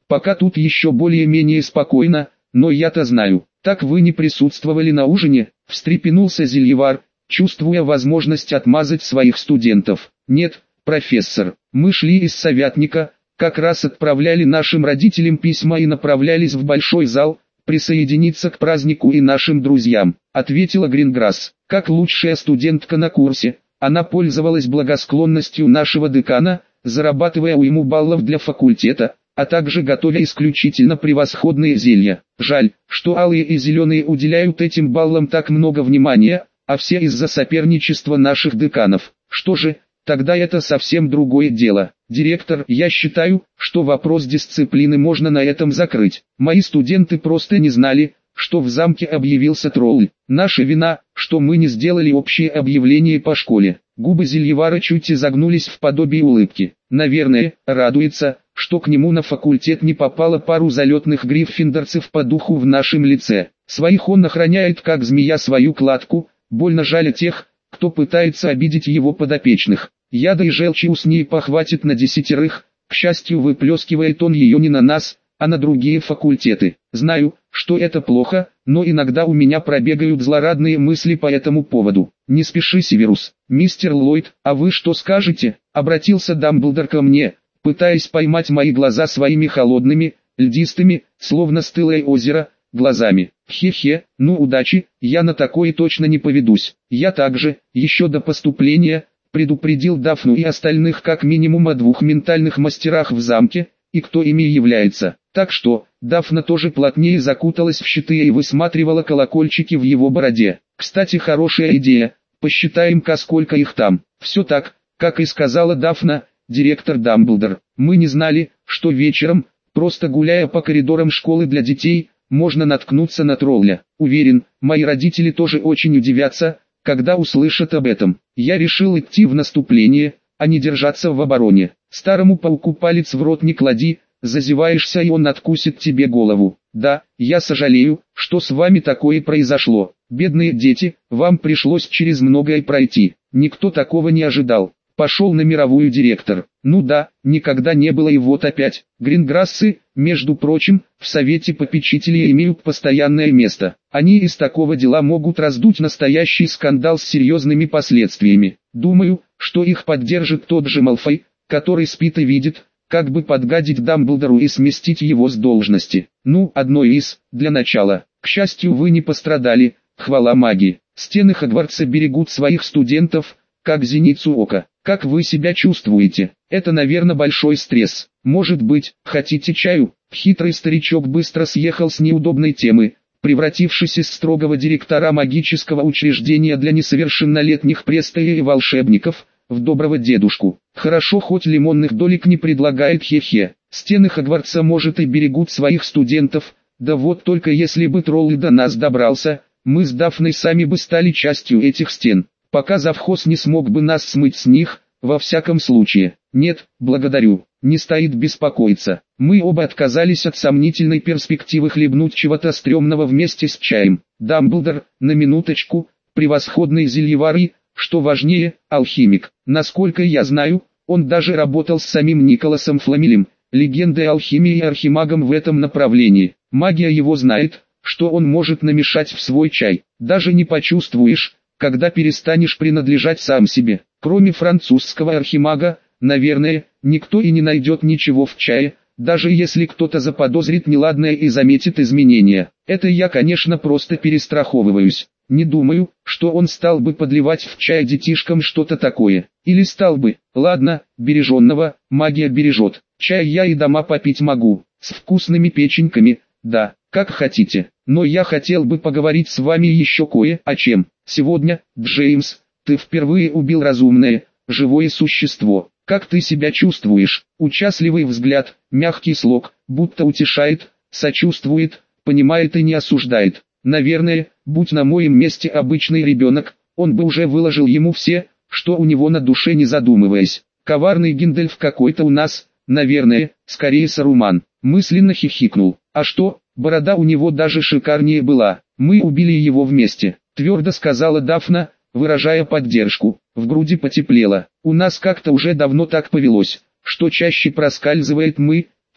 Пока тут еще более-менее спокойно, но я-то знаю. Так вы не присутствовали на ужине? Встрепенулся Зельевар, чувствуя возможность отмазать своих студентов. Нет, профессор, мы шли из Совятника, как раз отправляли нашим родителям письма и направлялись в большой зал, присоединиться к празднику и нашим друзьям, ответила Гринграсс. Как лучшая студентка на курсе, она пользовалась благосклонностью нашего декана, зарабатывая уйму баллов для факультета, а также готовя исключительно превосходные зелья. Жаль, что алые и зеленые уделяют этим баллам так много внимания, а все из-за соперничества наших деканов. Что же, тогда это совсем другое дело. Директор, я считаю, что вопрос дисциплины можно на этом закрыть. Мои студенты просто не знали, что в замке объявился тролль. Наша вина, что мы не сделали общее объявление по школе. Губы Зельевара чуть изогнулись в подобии улыбки. Наверное, радуется, что к нему на факультет не попало пару залетных гриффиндорцев по духу в нашем лице. Своих он охраняет как змея свою кладку, больно жаль тех, кто пытается обидеть его подопечных. Яда и желчи у Снейпа хватит на 10, к счастью выплескивает он ее не на нас, а на другие факультеты. Знаю, что это плохо, но иногда у меня пробегают злорадные мысли по этому поводу. Не спеши, Северус. Мистер Ллойд, а вы что скажете? Обратился Дамблдор ко мне, пытаясь поймать мои глаза своими холодными, льдистыми, словно стылое озеро, глазами. Хе-хе, ну удачи, я на такое точно не поведусь. Я также, еще до поступления, предупредил Дафну и остальных как минимум о 2 ментальных мастерах в замке, и кто ими является. Так что, Дафна тоже плотнее закуталась в щиты и высматривала колокольчики в его бороде. Кстати, хорошая идея, посчитаем-ка сколько их там. Все так, как и сказала Дафна, директор Дамблдор. Мы не знали, что вечером, просто гуляя по коридорам школы для детей, можно наткнуться на тролля. Уверен, мои родители тоже очень удивятся, когда услышат об этом. Я решил идти в наступление, а не держаться в обороне. Старому пауку палец в рот не клади, зазеваешься и он откусит тебе голову. Да, я сожалею, что с вами такое произошло. Бедные дети, вам пришлось через многое пройти. Никто такого не ожидал. Пошел на мировую директор. Ну да, никогда не было и вот опять. Гринграссы, между прочим, в совете попечителей имеют постоянное место. Они из такого дела могут раздуть настоящий скандал с серьезными последствиями. Думаю, что их поддержит тот же Малфой, который спит и видит, как бы подгадить Дамблдору и сместить его с должности. Ну, одно из, для начала. К счастью, вы не пострадали, хвала магии. Стены Хогвартса берегут своих студентов, как зеницу ока. Как вы себя чувствуете? Это, наверное, большой стресс. Может быть, хотите чаю? Хитрый старичок быстро съехал с неудобной темы, превратившись из строгого директора магического учреждения для несовершеннолетних престолей и волшебников, в доброго дедушку. Хорошо, хоть лимонных долек не предлагает, хе-хе. Стены Хогвартса, может, и берегут своих студентов, да вот только если бы тролль до нас добрался, мы с Дафной сами бы стали частью этих стен. Пока завхоз не смог бы нас смыть с них, во всяком случае. Нет, благодарю, не стоит беспокоиться. Мы оба отказались от сомнительной перспективы хлебнуть чего-то стрёмного вместе с чаем. Дамблдор, на минуточку, превосходный зельевар и, что важнее, алхимик. Насколько я знаю, он даже работал с самим Николасом Фламелем, легендой алхимии и архимагом в этом направлении. Магия его знает, что он может намешать в свой чай. Даже не почувствуешь, когда перестанешь принадлежать сам себе. Кроме французского архимага, наверное, никто и не найдет ничего в чае, даже если кто-то заподозрит неладное и заметит изменения. Это я, конечно, просто перестраховываюсь. Не думаю, что он стал бы подливать в чай детишкам что-то такое. Или стал бы. Ладно, береженного, магия бережет. Чай я и дома попить могу, с вкусными печеньками, да, как хотите. Но я хотел бы поговорить с вами еще кое о чем. Сегодня, Джеймс, ты впервые убил разумное, живое существо. Как ты себя чувствуешь? Участливый взгляд, мягкий слог, будто утешает, сочувствует, понимает и не осуждает. Наверное, будь на моем месте обычный ребенок, он бы уже выложил ему все, что у него на душе, не задумываясь. Коварный Гиндальф какой-то у нас, наверное, скорее Саруман. Мысленно хихикнул. А что, борода у него даже шикарнее была. Мы убили его вместе, твердо сказала Дафна, выражая поддержку. В груди потеплело. У нас как-то уже давно так повелось, что чаще проскальзывает «мы»,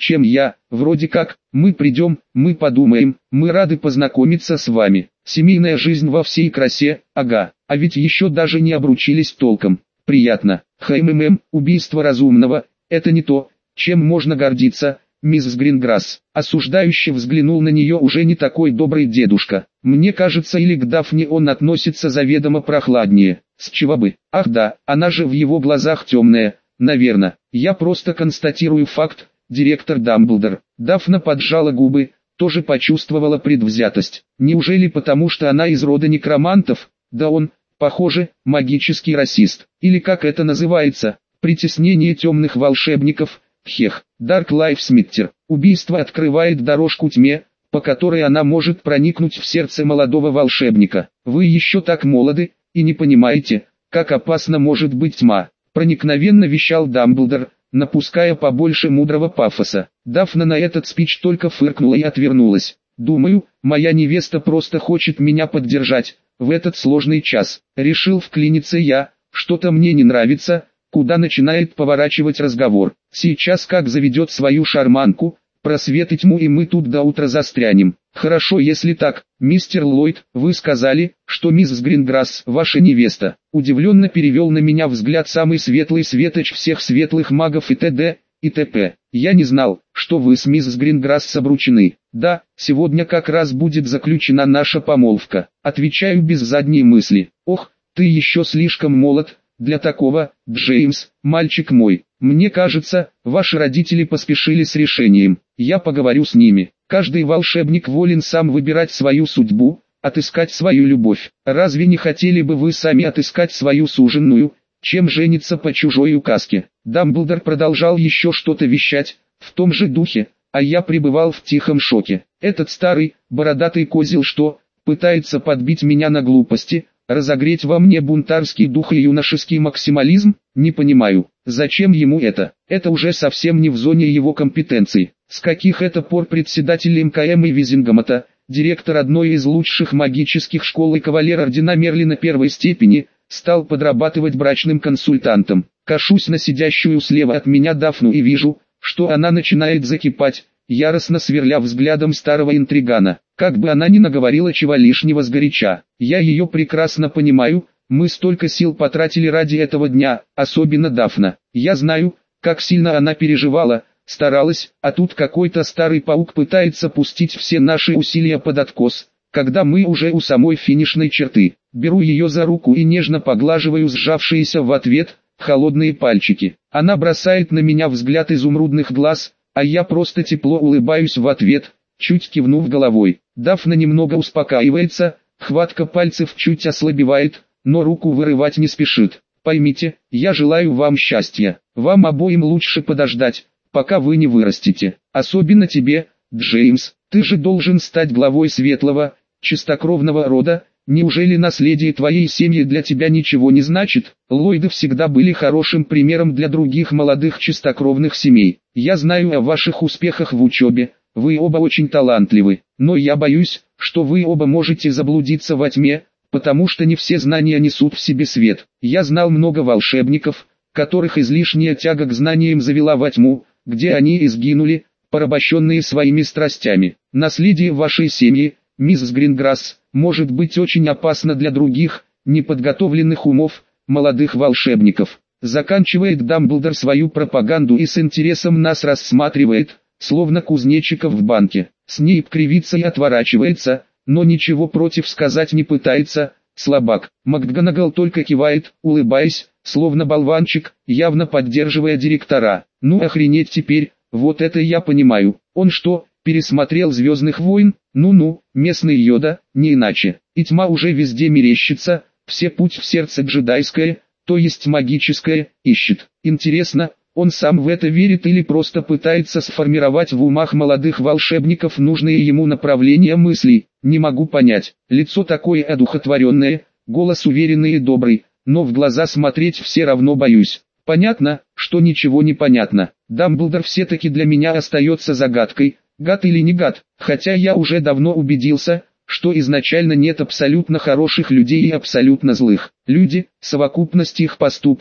чем я. Вроде как, мы придем, мы подумаем, мы рады познакомиться с вами. Семейная жизнь во всей красе, ага, а ведь еще даже не обручились толком. Приятно. Убийство разумного, это не то, чем можно гордиться. Миссис Гринграсс, осуждающе взглянул на нее уже не такой добрый дедушка. Мне кажется, или к Дафне он относится заведомо прохладнее. С чего бы? Ах да, она же в его глазах темная, наверное. Я просто констатирую факт, директор Дамблдор. Дафна поджала губы, тоже почувствовала предвзятость. Неужели потому, что она из рода некромантов? Да он, похоже, магический расист. Или как это называется, притеснение темных волшебников. Хех, Dark Lives Matter. Убийство открывает дорожку тьме, по которой она может проникнуть в сердце молодого волшебника. Вы еще так молоды, и не понимаете, как опасна может быть тьма. Проникновенно вещал Дамблдор, напуская побольше мудрого пафоса. Дафна на этот спич только фыркнула и отвернулась. Думаю, моя невеста просто хочет меня поддержать, в этот сложный час. Решил вклиниться я, что-то мне не нравится. Куда начинает поворачивать разговор. Сейчас как заведет свою шарманку, просвет и тьму, и мы тут до утра застрянем. Хорошо, если так, мистер Ллойд, вы сказали, что мисс Гринграсс ваша невеста. Удивленно перевел на меня взгляд самый светлый светоч всех светлых магов и т.д. и т.п. Я не знал, что вы с мисс Гринграсс обручены. Да, сегодня как раз будет заключена наша помолвка. Отвечаю без задней мысли. Ох, ты еще слишком молод. Для такого, Джеймс, мальчик мой, мне кажется, ваши родители поспешили с решением. Я поговорю с ними. Каждый волшебник волен сам выбирать свою судьбу, отыскать свою любовь. Разве не хотели бы вы сами отыскать свою суженую, чем жениться по чужой указке? Дамблдор продолжал еще что-то вещать, в том же духе, а я пребывал в тихом шоке. Этот старый, бородатый козел что, пытается подбить меня на глупости? Разогреть во мне бунтарский дух и юношеский максимализм? Не понимаю, зачем ему это? Это уже совсем не в зоне его компетенций. С каких это пор председатель МКМ и Визингамата, директор одной из лучших магических школ и кавалер ордена Мерлина первой степени, стал подрабатывать брачным консультантом? Кашусь на сидящую слева от меня Дафну и вижу, что она начинает закипать, яростно сверля взглядом старого интригана. Как бы она ни наговорила чего лишнего сгоряча, я ее прекрасно понимаю, мы столько сил потратили ради этого дня, особенно Дафна. Я знаю, как сильно она переживала, старалась, а тут какой-то старый паук пытается пустить все наши усилия под откос, когда мы уже у самой финишной черты. Беру ее за руку и нежно поглаживаю сжавшиеся в ответ холодные пальчики. Она бросает на меня взгляд изумрудных глаз, а я просто тепло улыбаюсь в ответ, чуть кивнув головой. Дафна немного успокаивается, хватка пальцев чуть ослабевает, но руку вырывать не спешит. Поймите, я желаю вам счастья. Вам обоим лучше подождать, пока вы не вырастете. Особенно тебе, Джеймс, ты же должен стать главой светлого, чистокровного рода. Неужели наследие твоей семьи для тебя ничего не значит? Ллойды всегда были хорошим примером для других молодых чистокровных семей. Я знаю о ваших успехах в учебе. Вы оба очень талантливы, но я боюсь, что вы оба можете заблудиться во тьме, потому что не все знания несут в себе свет. Я знал много волшебников, которых излишняя тяга к знаниям завела во тьму, где они и сгинули, порабощенные своими страстями. Наследие вашей семьи, мисс Гринграсс, может быть очень опасно для других, неподготовленных умов, молодых волшебников. Заканчивает Дамблдор свою пропаганду и с интересом нас рассматривает, словно кузнечиков в банке. Снейп кривится и отворачивается, но ничего против сказать не пытается, слабак. МакГонагал только кивает, улыбаясь, словно болванчик, явно поддерживая директора. Ну охренеть теперь, вот это я понимаю. Он что, пересмотрел «Звездных войн»? Ну-ну, местный Йода, не иначе. И тьма уже везде мерещится, все путь в сердце джедайское, то есть магическое, ищет. Интересно, он сам в это верит или просто пытается сформировать в умах молодых волшебников нужные ему направления мыслей? Не могу понять. Лицо такое одухотворенное, голос уверенный и добрый, но в глаза смотреть все равно боюсь. Понятно, что ничего не понятно. Дамблдор все-таки для меня остается загадкой, гад или не гад, хотя я уже давно убедился, что изначально нет абсолютно хороших людей и абсолютно злых. Люди, совокупность их поступков,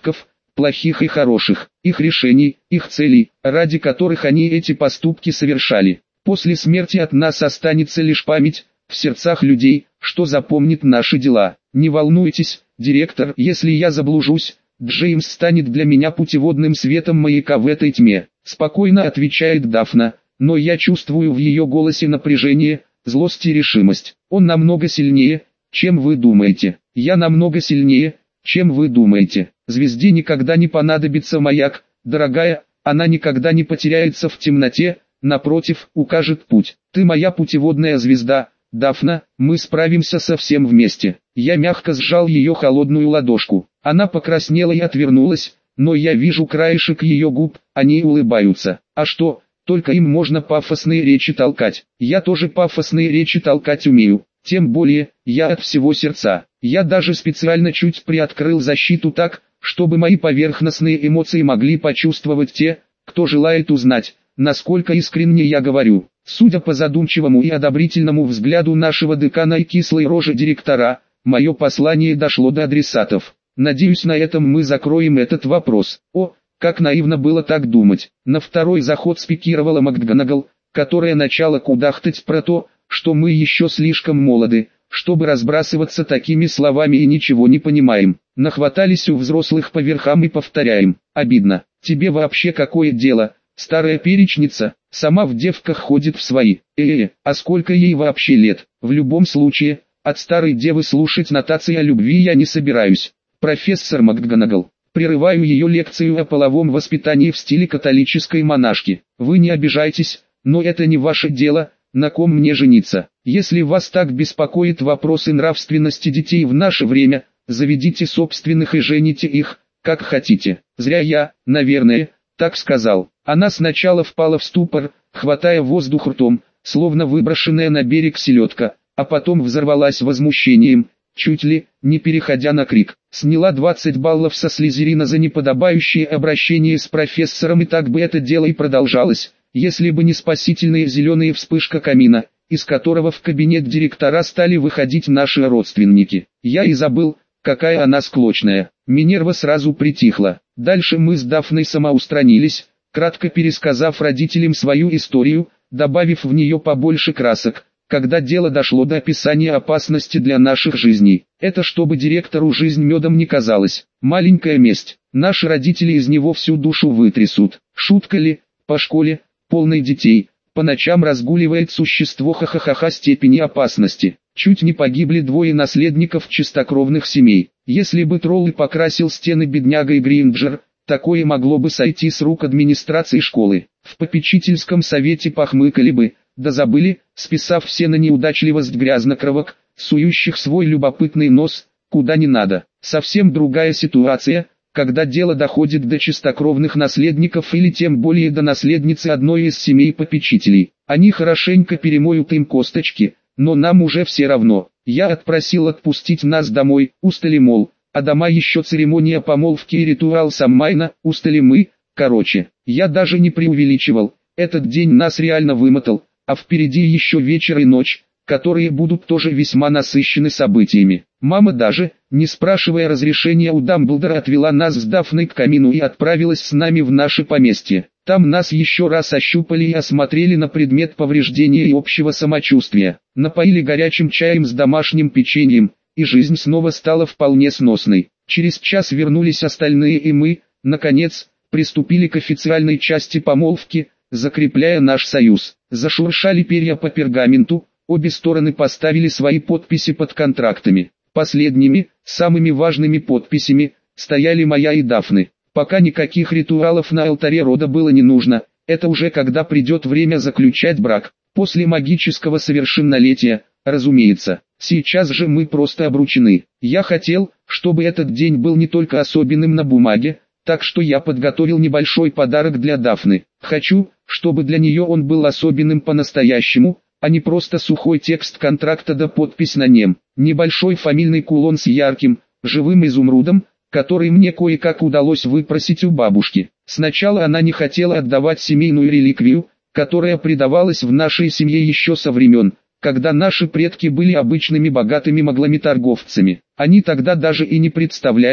плохих и хороших, их решений, их целей, ради которых они эти поступки совершали. После смерти от нас останется лишь память в сердцах людей, что запомнит наши дела. Не волнуйтесь, директор, если я заблужусь, Джеймс станет для меня путеводным светом маяка в этой тьме. Спокойно отвечает Дафна, но я чувствую в ее голосе напряжение, злость и решимость. Он намного сильнее, чем вы думаете. Я намного сильнее, чем вы думаете. Звезде никогда не понадобится маяк, дорогая, она никогда не потеряется в темноте, напротив, укажет путь. Ты моя путеводная звезда, Дафна, мы справимся со всем вместе. Я мягко сжал ее холодную ладошку. Она покраснела и отвернулась, но я вижу краешек ее губ, они улыбаются. А что, только им можно пафосные речи толкать. Я тоже пафосные речи толкать умею. Тем более, я от всего сердца. Я даже специально чуть приоткрыл защиту так, чтобы мои поверхностные эмоции могли почувствовать те, кто желает узнать, насколько искренне я говорю. Судя по задумчивому и одобрительному взгляду нашего декана и кислой рожи директора, мое послание дошло до адресатов. Надеюсь, на этом мы закроем этот вопрос. О, как наивно было так думать. На второй заход спикировала МакГонагал, которая начала кудахтать про то, что мы еще слишком молоды, чтобы разбрасываться такими словами и ничего не понимаем. Нахватались у взрослых по верхам и повторяем. Обидно. Тебе вообще какое дело, старая перечница, сама в девках ходит в свои. А сколько ей вообще лет? В любом случае, от старой девы слушать нотации о любви я не собираюсь. Профессор МакГонагал. Прерываю ее лекцию о половом воспитании в стиле католической монашки. Вы не обижайтесь, но это не ваше дело, на ком мне жениться. Если вас так беспокоит вопросы нравственности детей в наше время, заведите собственных и жените их, как хотите. Зря я, наверное, так сказал. Она сначала впала в ступор, хватая воздух ртом, словно выброшенная на берег селедка, а потом взорвалась возмущением, чуть ли не переходя на крик. Сняла 20 баллов со Слизерина за неподобающее обращение с профессором, и так бы это дело и продолжалось, если бы не спасительная зеленая вспышка камина, из которого в кабинет директора стали выходить наши родственники. Я и забыл, какая она склочная. Минерва сразу притихла. Дальше мы с Дафной самоустранились, кратко пересказав родителям свою историю, добавив в нее побольше красок, когда дело дошло до описания опасности для наших жизней. Это чтобы директору жизнь медом не казалась. Маленькая месть. Наши родители из него всю душу вытрясут. Шутка ли, по школе, полной детей, по ночам разгуливает существо ха-ха-ха степени опасности. Чуть не погибли двое наследников чистокровных семей. Если бы тролль покрасил стены бедняга и Гринджер, такое могло бы сойти с рук администрации школы. В попечительском совете похмыкали бы, да забыли, списав все на неудачливость грязнокровок, сующих свой любопытный нос, куда не надо. Совсем другая ситуация, когда дело доходит до чистокровных наследников или тем более до наследницы одной из семей попечителей. Они хорошенько перемоют им косточки, но нам уже все равно. Я отпросил отпустить нас домой, устали мол, а дома еще церемония помолвки и ритуал Саммайна, устали мы, короче. Я даже не преувеличивал, этот день нас реально вымотал, а впереди еще вечер и ночь, которые будут тоже весьма насыщены событиями. Мама даже, не спрашивая разрешения у Дамблдора, отвела нас с Дафной к камину и отправилась с нами в наше поместье. Там нас еще раз ощупали и осмотрели на предмет повреждения и общего самочувствия. Напоили горячим чаем с домашним печеньем, и жизнь снова стала вполне сносной. Через час вернулись остальные, и мы, наконец, приступили к официальной части помолвки, закрепляя наш союз. Зашуршали перья по пергаменту, обе стороны поставили свои подписи под контрактами. Последними, самыми важными подписями, стояли моя и Дафны. Пока никаких ритуалов на алтаре рода было не нужно, это уже когда придет время заключать брак. После магического совершеннолетия, разумеется. Сейчас же мы просто обручены. Я хотел, чтобы этот день был не только особенным на бумаге, так что я подготовил небольшой подарок для Дафны. Хочу, чтобы для нее он был особенным по-настоящему, а не просто сухой текст контракта да подпись на нем. Небольшой фамильный кулон с ярким, живым изумрудом, который мне кое-как удалось выпросить у бабушки. Сначала она не хотела отдавать семейную реликвию, которая придавалась в нашей семье еще со времен, когда наши предки были обычными богатыми маглами-торговцами. Они тогда даже и не представляли,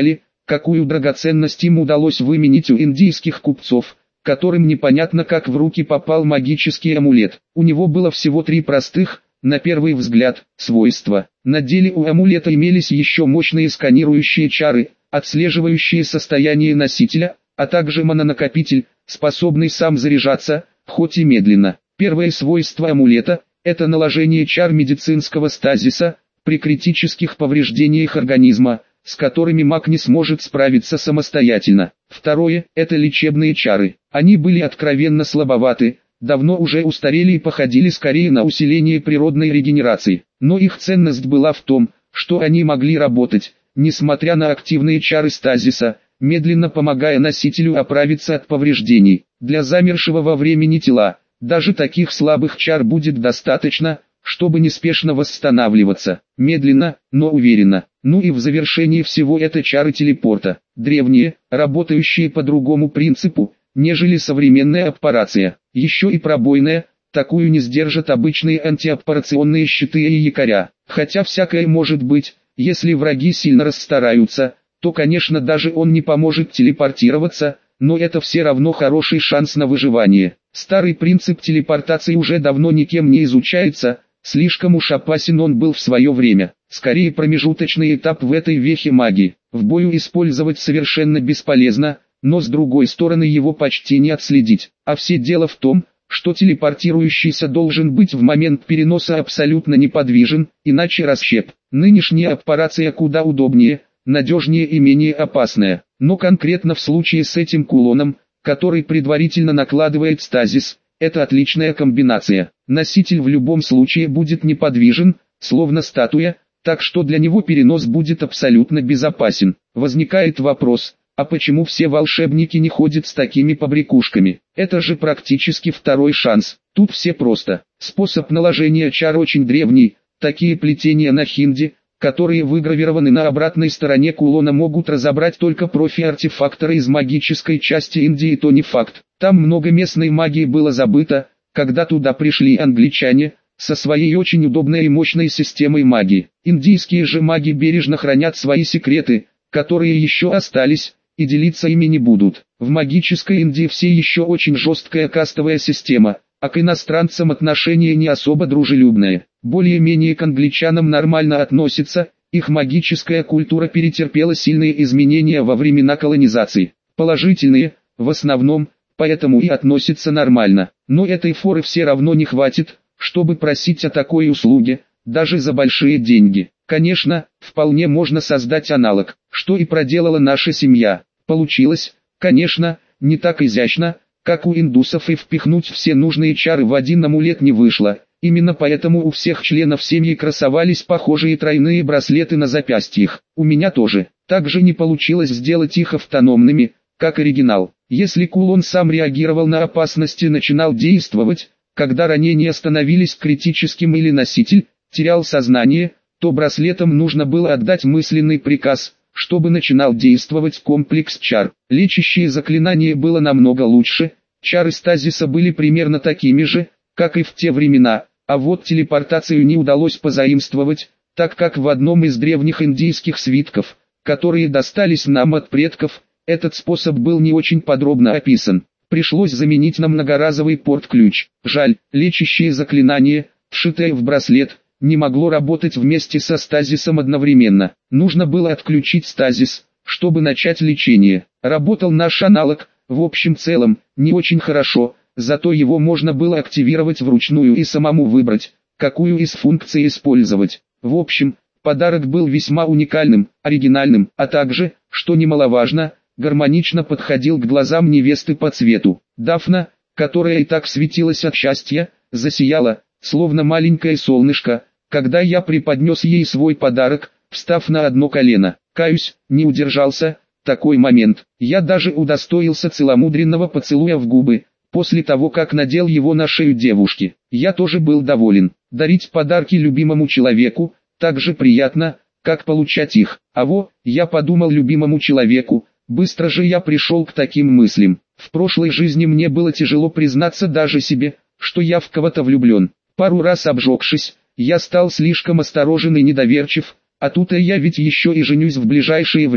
какую драгоценность им удалось выменить у индийских купцов, которым непонятно как в руки попал магический амулет. У него было всего 3 простых, на первый взгляд, свойства. На деле у амулета имелись еще мощные сканирующие чары, отслеживающие состояние носителя, а также манонакопитель, способный сам заряжаться, хоть и медленно. Первое свойство амулета – это наложение чар медицинского стазиса, при критических повреждениях организма, с которыми маг не сможет справиться самостоятельно. Второе – это лечебные чары. Они были откровенно слабоваты, давно уже устарели и походили скорее на усиление природной регенерации. Но их ценность была в том, что они могли работать, несмотря на активные чары стазиса, медленно помогая носителю оправиться от повреждений. Для замершего во времени тела, даже таких слабых чар будет достаточно, чтобы неспешно восстанавливаться, медленно, но уверенно. Ну и в завершении всего это чары телепорта, древние, работающие по другому принципу, нежели современная аппарация. Еще и пробойная, такую не сдержат обычные антиаппарационные щиты и якоря. Хотя всякое может быть, если враги сильно расстараются, то конечно даже он не поможет телепортироваться, но это все равно хороший шанс на выживание. Старый принцип телепортации уже давно никем не изучается, слишком уж опасен он был в свое время. Скорее промежуточный этап в этой вехе магии. В бою использовать совершенно бесполезно, но с другой стороны его почти не отследить. А все дело в том, что телепортирующийся должен быть в момент переноса абсолютно неподвижен, иначе расщеп. Нынешняя аппарация куда удобнее, надежнее и менее опасная. Но конкретно в случае с этим кулоном, который предварительно накладывает стазис, это отличная комбинация. Носитель в любом случае будет неподвижен, словно статуя, так что для него перенос будет абсолютно безопасен. Возникает вопрос, а почему все волшебники не ходят с такими побрякушками? Это же практически второй шанс. Тут все просто. Способ наложения чар очень древний, такие плетения на хинди, которые выгравированы на обратной стороне кулона, могут разобрать только профи-артефакторы из магической части Индии, то не факт. Там много местной магии было забыто, когда туда пришли англичане, со своей очень удобной и мощной системой магии. Индийские же маги бережно хранят свои секреты, которые еще остались, и делиться ими не будут. В магической Индии все еще очень жесткая кастовая система, а к иностранцам отношение не особо дружелюбное. Более-менее к англичанам нормально относятся, их магическая культура перетерпела сильные изменения во времена колонизации. Положительные, в основном, поэтому и относятся нормально. Но этой форы все равно не хватит, чтобы просить о такой услуге, даже за большие деньги. Конечно, вполне можно создать аналог, что и проделала наша семья. Получилось, конечно, не так изящно, как у индусов, и впихнуть все нужные чары в один амулет не вышло. Именно поэтому у всех членов семьи красовались похожие тройные браслеты на запястьях. У меня тоже. Также не получилось сделать их автономными, как оригинал. Если кулон сам реагировал на опасности и начинал действовать, когда ранения становились критическим или носитель терял сознание, то браслетам нужно было отдать мысленный приказ, чтобы начинал действовать комплекс чар. Лечащее заклинание было намного лучше, чары стазиса были примерно такими же, как и в те времена, а вот телепортацию не удалось позаимствовать, так как в одном из древних индийских свитков, которые достались нам от предков, этот способ был не очень подробно описан. Пришлось заменить на многоразовый порт-ключ. Жаль, лечащее заклинание, вшитое в браслет, не могло работать вместе со стазисом одновременно. Нужно было отключить стазис, чтобы начать лечение. Работал наш аналог, в общем целом, не очень хорошо, зато его можно было активировать вручную и самому выбрать, какую из функций использовать. В общем, подарок был весьма уникальным, оригинальным, а также, что немаловажно, гармонично подходил к глазам невесты по цвету. Дафна, которая и так светилась от счастья, засияла, словно маленькое солнышко, когда я преподнес ей свой подарок, встав на одно колено. Каюсь, не удержался, такой момент. Я даже удостоился целомудренного поцелуя в губы, после того как надел его на шею девушки. Я тоже был доволен. Дарить подарки любимому человеку, так же приятно, как получать их. Я подумал любимому человеку, быстро же я пришел к таким мыслям. В прошлой жизни мне было тяжело признаться даже себе, что я в кого-то влюблен. Пару раз обжегшись, я стал слишком осторожен и недоверчив, а тут я ведь еще и женюсь в ближайшее время,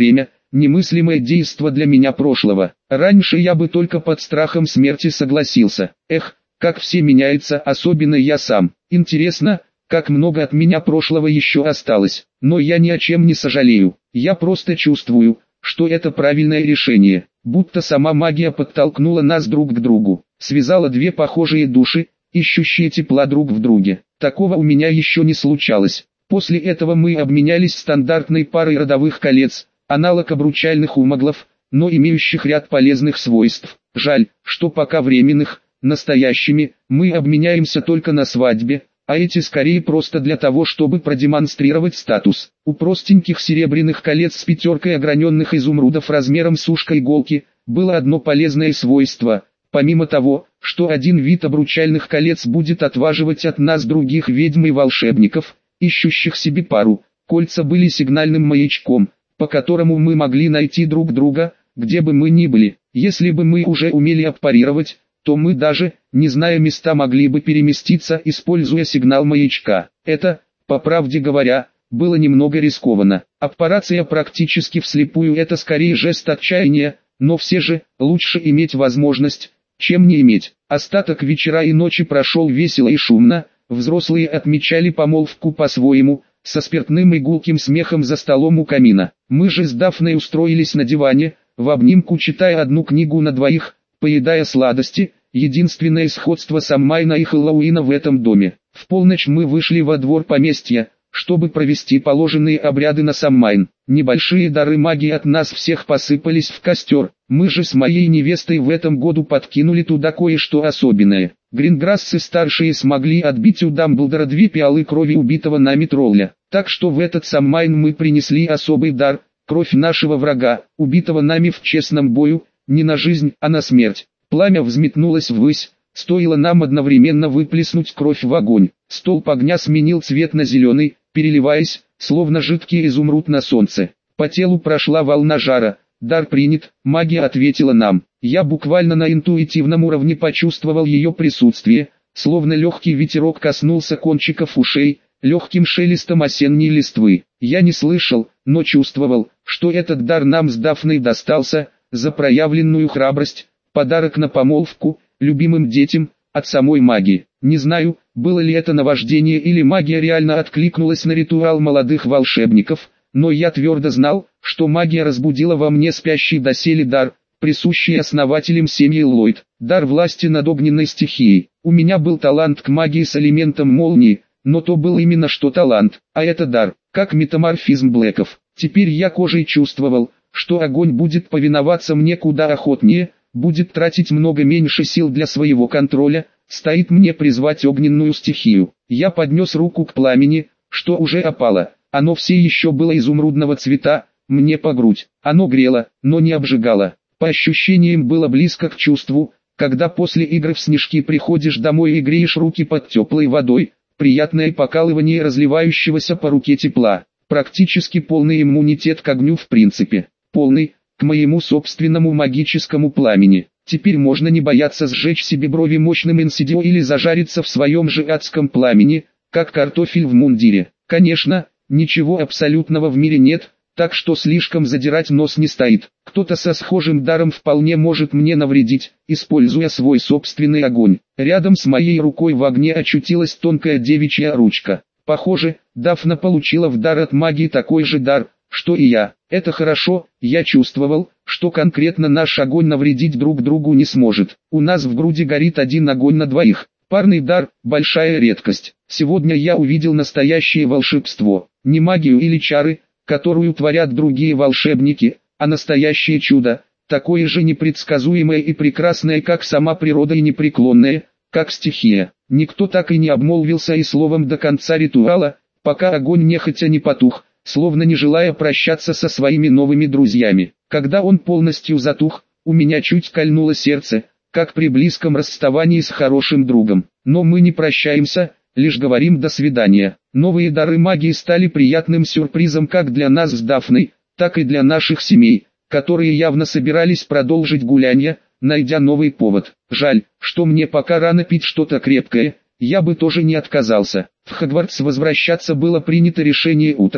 немыслимое действо для меня прошлого. Раньше я бы только под страхом смерти согласился. Эх, как все меняется, особенно я сам. Интересно, как много от меня прошлого еще осталось. Но я ни о чем не сожалею. Я просто чувствую, что это правильное решение. Будто сама магия подтолкнула нас друг к другу. Связала две похожие души, ищущие тепла друг в друге. Такого у меня еще не случалось. После этого мы обменялись стандартной парой родовых колец, аналог обручальных умаглов, но имеющих ряд полезных свойств. Жаль, что пока временных, настоящими, мы обменяемся только на свадьбе, а эти скорее просто для того, чтобы продемонстрировать статус. У простеньких серебряных колец с пятеркой ограненных изумрудов размером с ушко иголки, было одно полезное свойство. Помимо того, что один вид обручальных колец будет отваживать от нас других ведьм и волшебников, ищущих себе пару, кольца были сигнальным маячком, по которому мы могли найти друг друга, где бы мы ни были. Если бы мы уже умели аппарировать, то мы даже, не зная места, могли бы переместиться, используя сигнал маячка. Это, по правде говоря, было немного рискованно. Аппарация практически вслепую — это скорее жест отчаяния, но все же, лучше иметь возможность, чем не иметь. Остаток вечера и ночи прошел весело и шумно, взрослые отмечали помолвку по-своему, со спиртным и гулким смехом за столом у камина. Мы же с Дафной устроились на диване, в обнимку читая одну книгу на двоих, поедая сладости. Единственное сходство Саммайна и Хэллоуина в этом доме. В полночь мы вышли во двор поместья, чтобы провести положенные обряды на Саммайн. Небольшие дары магии от нас всех посыпались в костер. Мы же с моей невестой в этом году подкинули туда кое-что особенное. Гринграссы-старшие смогли отбить у Дамблдора 2 пиалы крови убитого нами тролля. Так что в этот Саммайн мы принесли особый дар, кровь нашего врага, убитого нами в честном бою, не на жизнь, а на смерть. Пламя взметнулось ввысь, стоило нам одновременно выплеснуть кровь в огонь. Столб огня сменил цвет на зеленый, переливаясь, словно жидкий изумруд на солнце. По телу прошла волна жара, дар принят, магия ответила нам. Я буквально на интуитивном уровне почувствовал ее присутствие, словно легкий ветерок коснулся кончиков ушей, легким шелестом осенней листвы. Я не слышал, но чувствовал, что этот дар нам с Дафной достался, за проявленную храбрость, подарок на помолвку, любимым детям, от самой магии. Не знаю, было ли это наваждение или магия реально откликнулась на ритуал молодых волшебников, но я твердо знал, что магия разбудила во мне спящий доселе дар, присущий основателям семьи Ллойд, дар власти над огненной стихией. У меня был талант к магии с элементом молнии, но то был именно что талант, а это дар, как метаморфизм Блэков. Теперь я кожей чувствовал, что огонь будет повиноваться мне куда охотнее, будет тратить много меньше сил для своего контроля, стоит мне призвать огненную стихию. Я поднес руку к пламени, что уже опало, оно все еще было изумрудного цвета, мне по грудь. Оно грело, но не обжигало. По ощущениям было близко к чувству, когда после игры в снежки приходишь домой и греешь руки под теплой водой, приятное покалывание разливающегося по руке тепла. Практически полный иммунитет к огню в принципе. Полный, к моему собственному магическому пламени. Теперь можно не бояться сжечь себе брови мощным инсидио или зажариться в своем же адском пламени, как картофель в мундире. Конечно, ничего абсолютного в мире нет, так что слишком задирать нос не стоит. Кто-то со схожим даром вполне может мне навредить, используя свой собственный огонь. Рядом с моей рукой в огне очутилась тонкая девичья ручка. Похоже, Дафна получила в дар от магии такой же дар, что и я. Это хорошо, я чувствовал, что конкретно наш огонь навредить друг другу не сможет. У нас в груди горит один огонь на двоих. Парный дар – большая редкость. Сегодня я увидел настоящее волшебство. Не магию или чары, которую творят другие волшебники, а настоящее чудо, такое же непредсказуемое и прекрасное, как сама природа, и непреклонное, как стихия. Никто так и не обмолвился и словом до конца ритуала, пока огонь нехотя не потух, словно не желая прощаться со своими новыми друзьями. Когда он полностью затух, у меня чуть кольнуло сердце, как при близком расставании с хорошим другом. Но мы не прощаемся, лишь говорим «до свидания». Новые дары магии стали приятным сюрпризом как для нас с Дафной, так и для наших семей, которые явно собирались продолжить гулянье, найдя новый повод. Жаль, что мне пока рано пить что-то крепкое, я бы тоже не отказался. В Хогвартс возвращаться было принято решение утром,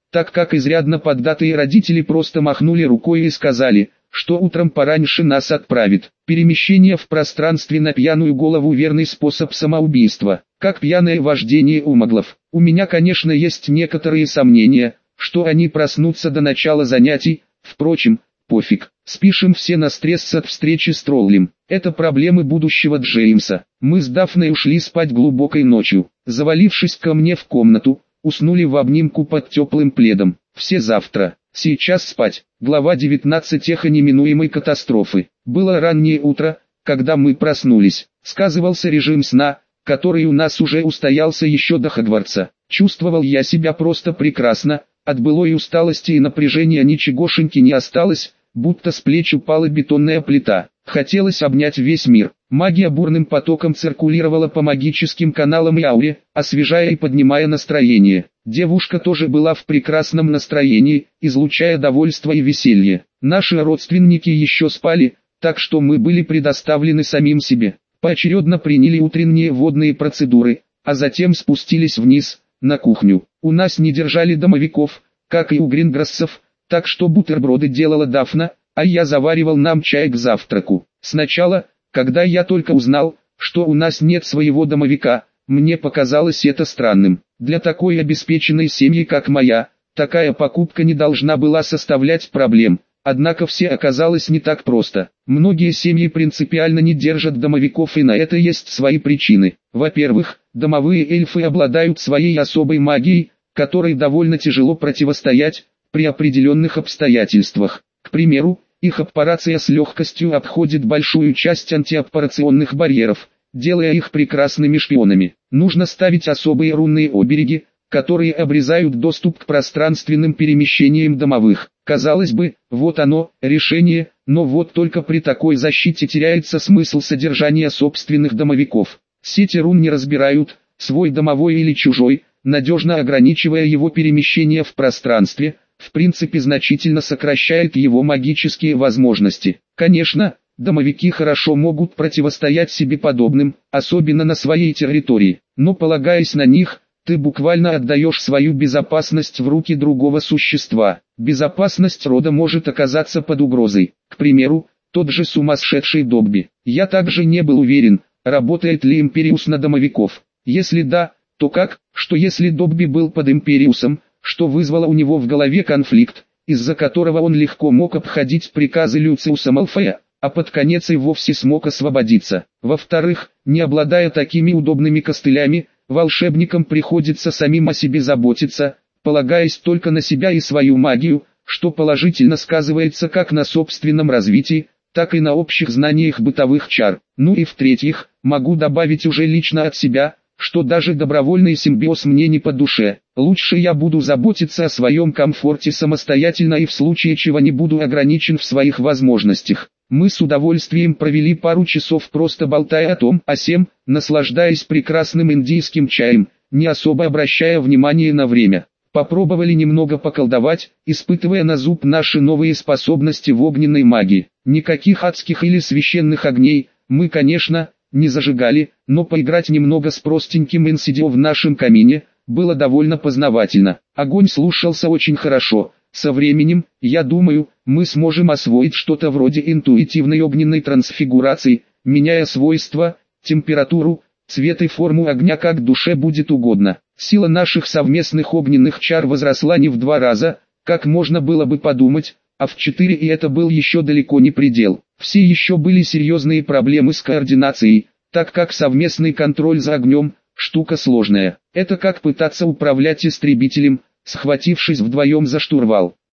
так как изрядно поддатые родители просто махнули рукой и сказали, что утром пораньше нас отправит. Перемещение в пространстве на пьяную голову — верный способ самоубийства, как пьяное вождение у маглов. У меня, конечно, есть некоторые сомнения, что они проснутся до начала занятий, впрочем, пофиг. Спишем все на стресс от встречи с троллем. Это проблемы будущего Джеймса. Мы с Дафной ушли спать глубокой ночью. Завалившись ко мне в комнату, уснули в обнимку под теплым пледом. Все завтра. Сейчас спать. Глава 19. Эхо неминуемой катастрофы. Было раннее утро, когда мы проснулись. Сказывался режим сна, который у нас уже устоялся еще до Хогвартса. Чувствовал я себя просто прекрасно. От былой усталости и напряжения ничегошеньки не осталось, будто с плеч упала бетонная плита. Хотелось обнять весь мир. Магия бурным потоком циркулировала по магическим каналам и ауре, освежая и поднимая настроение. Девушка тоже была в прекрасном настроении, излучая довольство и веселье. Наши родственники еще спали, так что мы были предоставлены самим себе. Поочередно приняли утренние водные процедуры, а затем спустились вниз, на кухню. У нас не держали домовиков, как и у Гринграссов, так что бутерброды делала Дафна, а я заваривал нам чай к завтраку. Сначала, когда я только узнал, что у нас нет своего домовика, мне показалось это странным. Для такой обеспеченной семьи, как моя, такая покупка не должна была составлять проблем. Однако все оказалось не так просто. Многие семьи принципиально не держат домовиков, и на это есть свои причины. Во-первых, домовые эльфы обладают своей особой магией, которой довольно тяжело противостоять при определенных обстоятельствах. К примеру, их аппарация с легкостью обходит большую часть антиаппарационных барьеров, делая их прекрасными шпионами. Нужно ставить особые рунные обереги, которые обрезают доступ к пространственным перемещениям домовых. Казалось бы, вот оно, решение, но вот только при такой защите теряется смысл содержания собственных домовиков. Сети рун не разбирают, свой домовой или чужой, надежно ограничивая его перемещение в пространстве, в принципе значительно сокращает его магические возможности. Конечно, домовики хорошо могут противостоять себе подобным, особенно на своей территории, но полагаясь на них, ты буквально отдаешь свою безопасность в руки другого существа. Безопасность рода может оказаться под угрозой. К примеру, тот же сумасшедший Добби. Я также не был уверен, работает ли Империус на домовиков. Если да, то как, что если Добби был под Империусом, что вызвало у него в голове конфликт, из-за которого он легко мог обходить приказы Люциуса Малфоя, а под конец и вовсе смог освободиться. Во-вторых, не обладая такими удобными костылями, волшебникам приходится самим о себе заботиться, полагаясь только на себя и свою магию, что положительно сказывается как на собственном развитии, так и на общих знаниях бытовых чар. Ну и в-третьих, могу добавить уже лично от себя, что даже добровольный симбиоз мне не по душе. Лучше я буду заботиться о своем комфорте самостоятельно и в случае чего не буду ограничен в своих возможностях. Мы с удовольствием провели пару часов просто болтая о том о сем, наслаждаясь прекрасным индийским чаем, не особо обращая внимание на время. Попробовали немного поколдовать, испытывая на зуб наши новые способности в огненной магии. Никаких адских или священных огней мы, конечно, не зажигали, но поиграть немного с простеньким инсидио в нашем камине было довольно познавательно. Огонь слушался очень хорошо. Со временем, я думаю, мы сможем освоить что-то вроде интуитивной огненной трансфигурации, меняя свойства, температуру, цвет и форму огня как душе будет угодно. Сила наших совместных огненных чар возросла не в 2 раза, как можно было бы подумать, а в 4, и это был еще далеко не предел. Все еще были серьезные проблемы с координацией, так как совместный контроль за огнем – штука сложная. Это как пытаться управлять истребителем, схватившись вдвоем за штурвал.